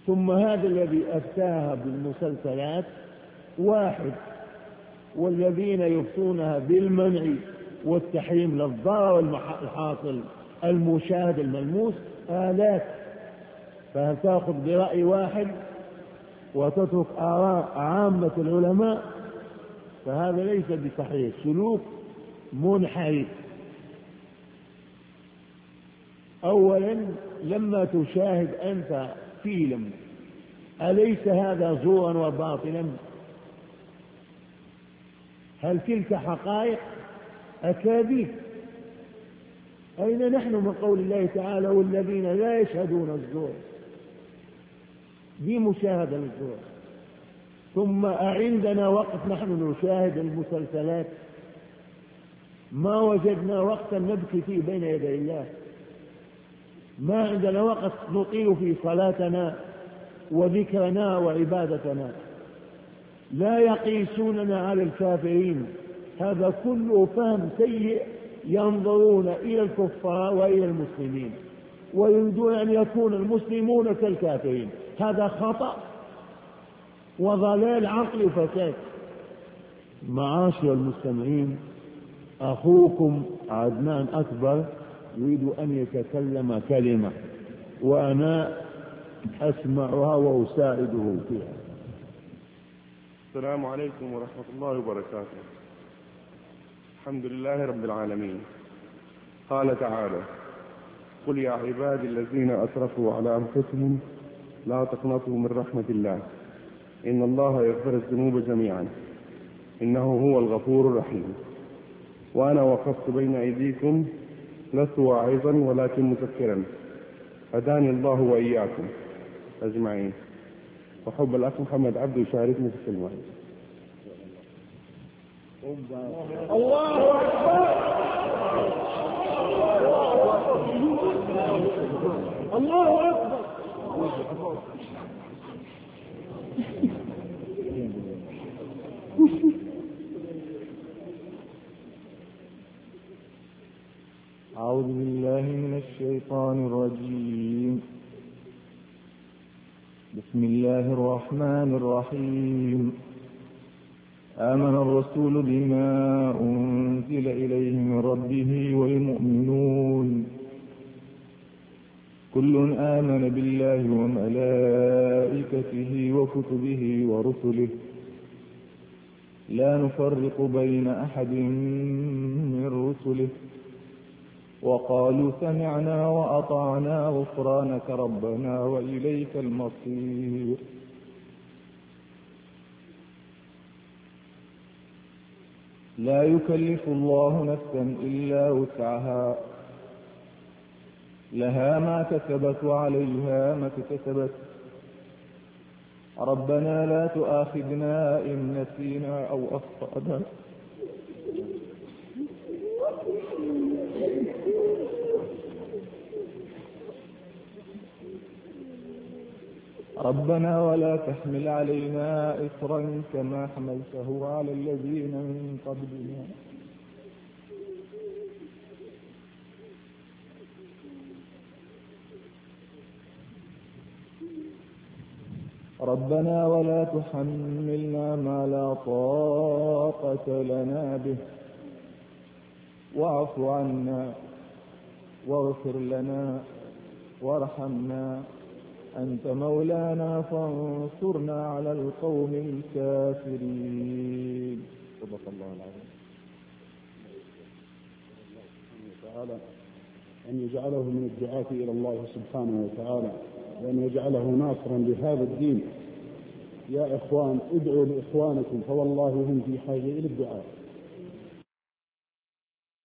ثم هذا الذي أفتاها بالمسلسلات واحد، والذين يفتونها بالمنع والتحريم للضرر الحاصل المشاهد الملموس آلاف. فهل تأخذ برأي واحد وتترك آراء عامة العلماء؟ فهذا ليس بصحيح، سلوك منحرف. أولا لما تشاهد أنت فيلم أليس هذا زورا وباطلا؟ هل تلك حقائق أكاذيب؟ أين نحن من قول الله تعالى والذين لا يشهدون الزور؟ دي مشاهدة للزور. ثم أعندنا وقت نحن نشاهد المسلسلات؟ ما وجدنا وقتا نبكي فيه بين يدي الله، ما عندنا وقت نطيل في صلاتنا وذكرنا وعبادتنا. لا يقيسوننا على الكافرين، هذا كله فهم سيء، ينظرون إلى الكفار وإلى المسلمين ويريدون أن يكون المسلمون كالكافرين. هذا خطأ وضلال عقل وفساد. معاشر المستمعين، أخوكم عدنان أكبر يريد أن يتكلم كلمة وأنا أسمعها وأساعده فيها. السلام عليكم ورحمة الله وبركاته. الحمد لله رب العالمين. قال تعالى: قل يا عبادي الذين أسرفوا على أنفسهم لا تقنطوا من رحمة الله إن الله يغفر الذنوب جميعا إنه هو الغفور الرحيم. وأنا وقفت بين أيديكم لست واعظا ولكن مذكرا، هداني الله وإياكم أجمعين. وحب الأخ محمد عبد يشاركني في الكلمة. الله أكبر الله أكبر. أعوذ بالله من الشيطان الرجيم. بسم الله الرحمن الرحيم. آمن الرسول بما أنزل إليه من ربه والمؤمنون كل آمن بالله وملائكته وكتبه ورسله لا نفرق بين أحد من رسله وقالوا سمعنا وأطعنا غفرانك ربنا وإليك المصير. لا يكلف الله نفسا إلا وسعها لها ما كسبت وعليها ما اكتسبت ربنا لا تؤاخذنا إن نسينا أو أخطأنا ربنا ولا تحمل علينا إصرا كما حملته على الذين من قبلنا ربنا ولا تحملنا ما لا طاقة لنا به واعف عنا واغفر لنا وارحمنا أنت مولانا فانصرنا على القوم الكافرين. صدق الله العظيم. تعالى أن يجعله من الدعاة إلى الله سبحانه وتعالى وأن يجعله ناصرا لهذا الدين. يا إخوان ادعوا لإخوانكم فوالله هم في حاجة إلى الدعاء.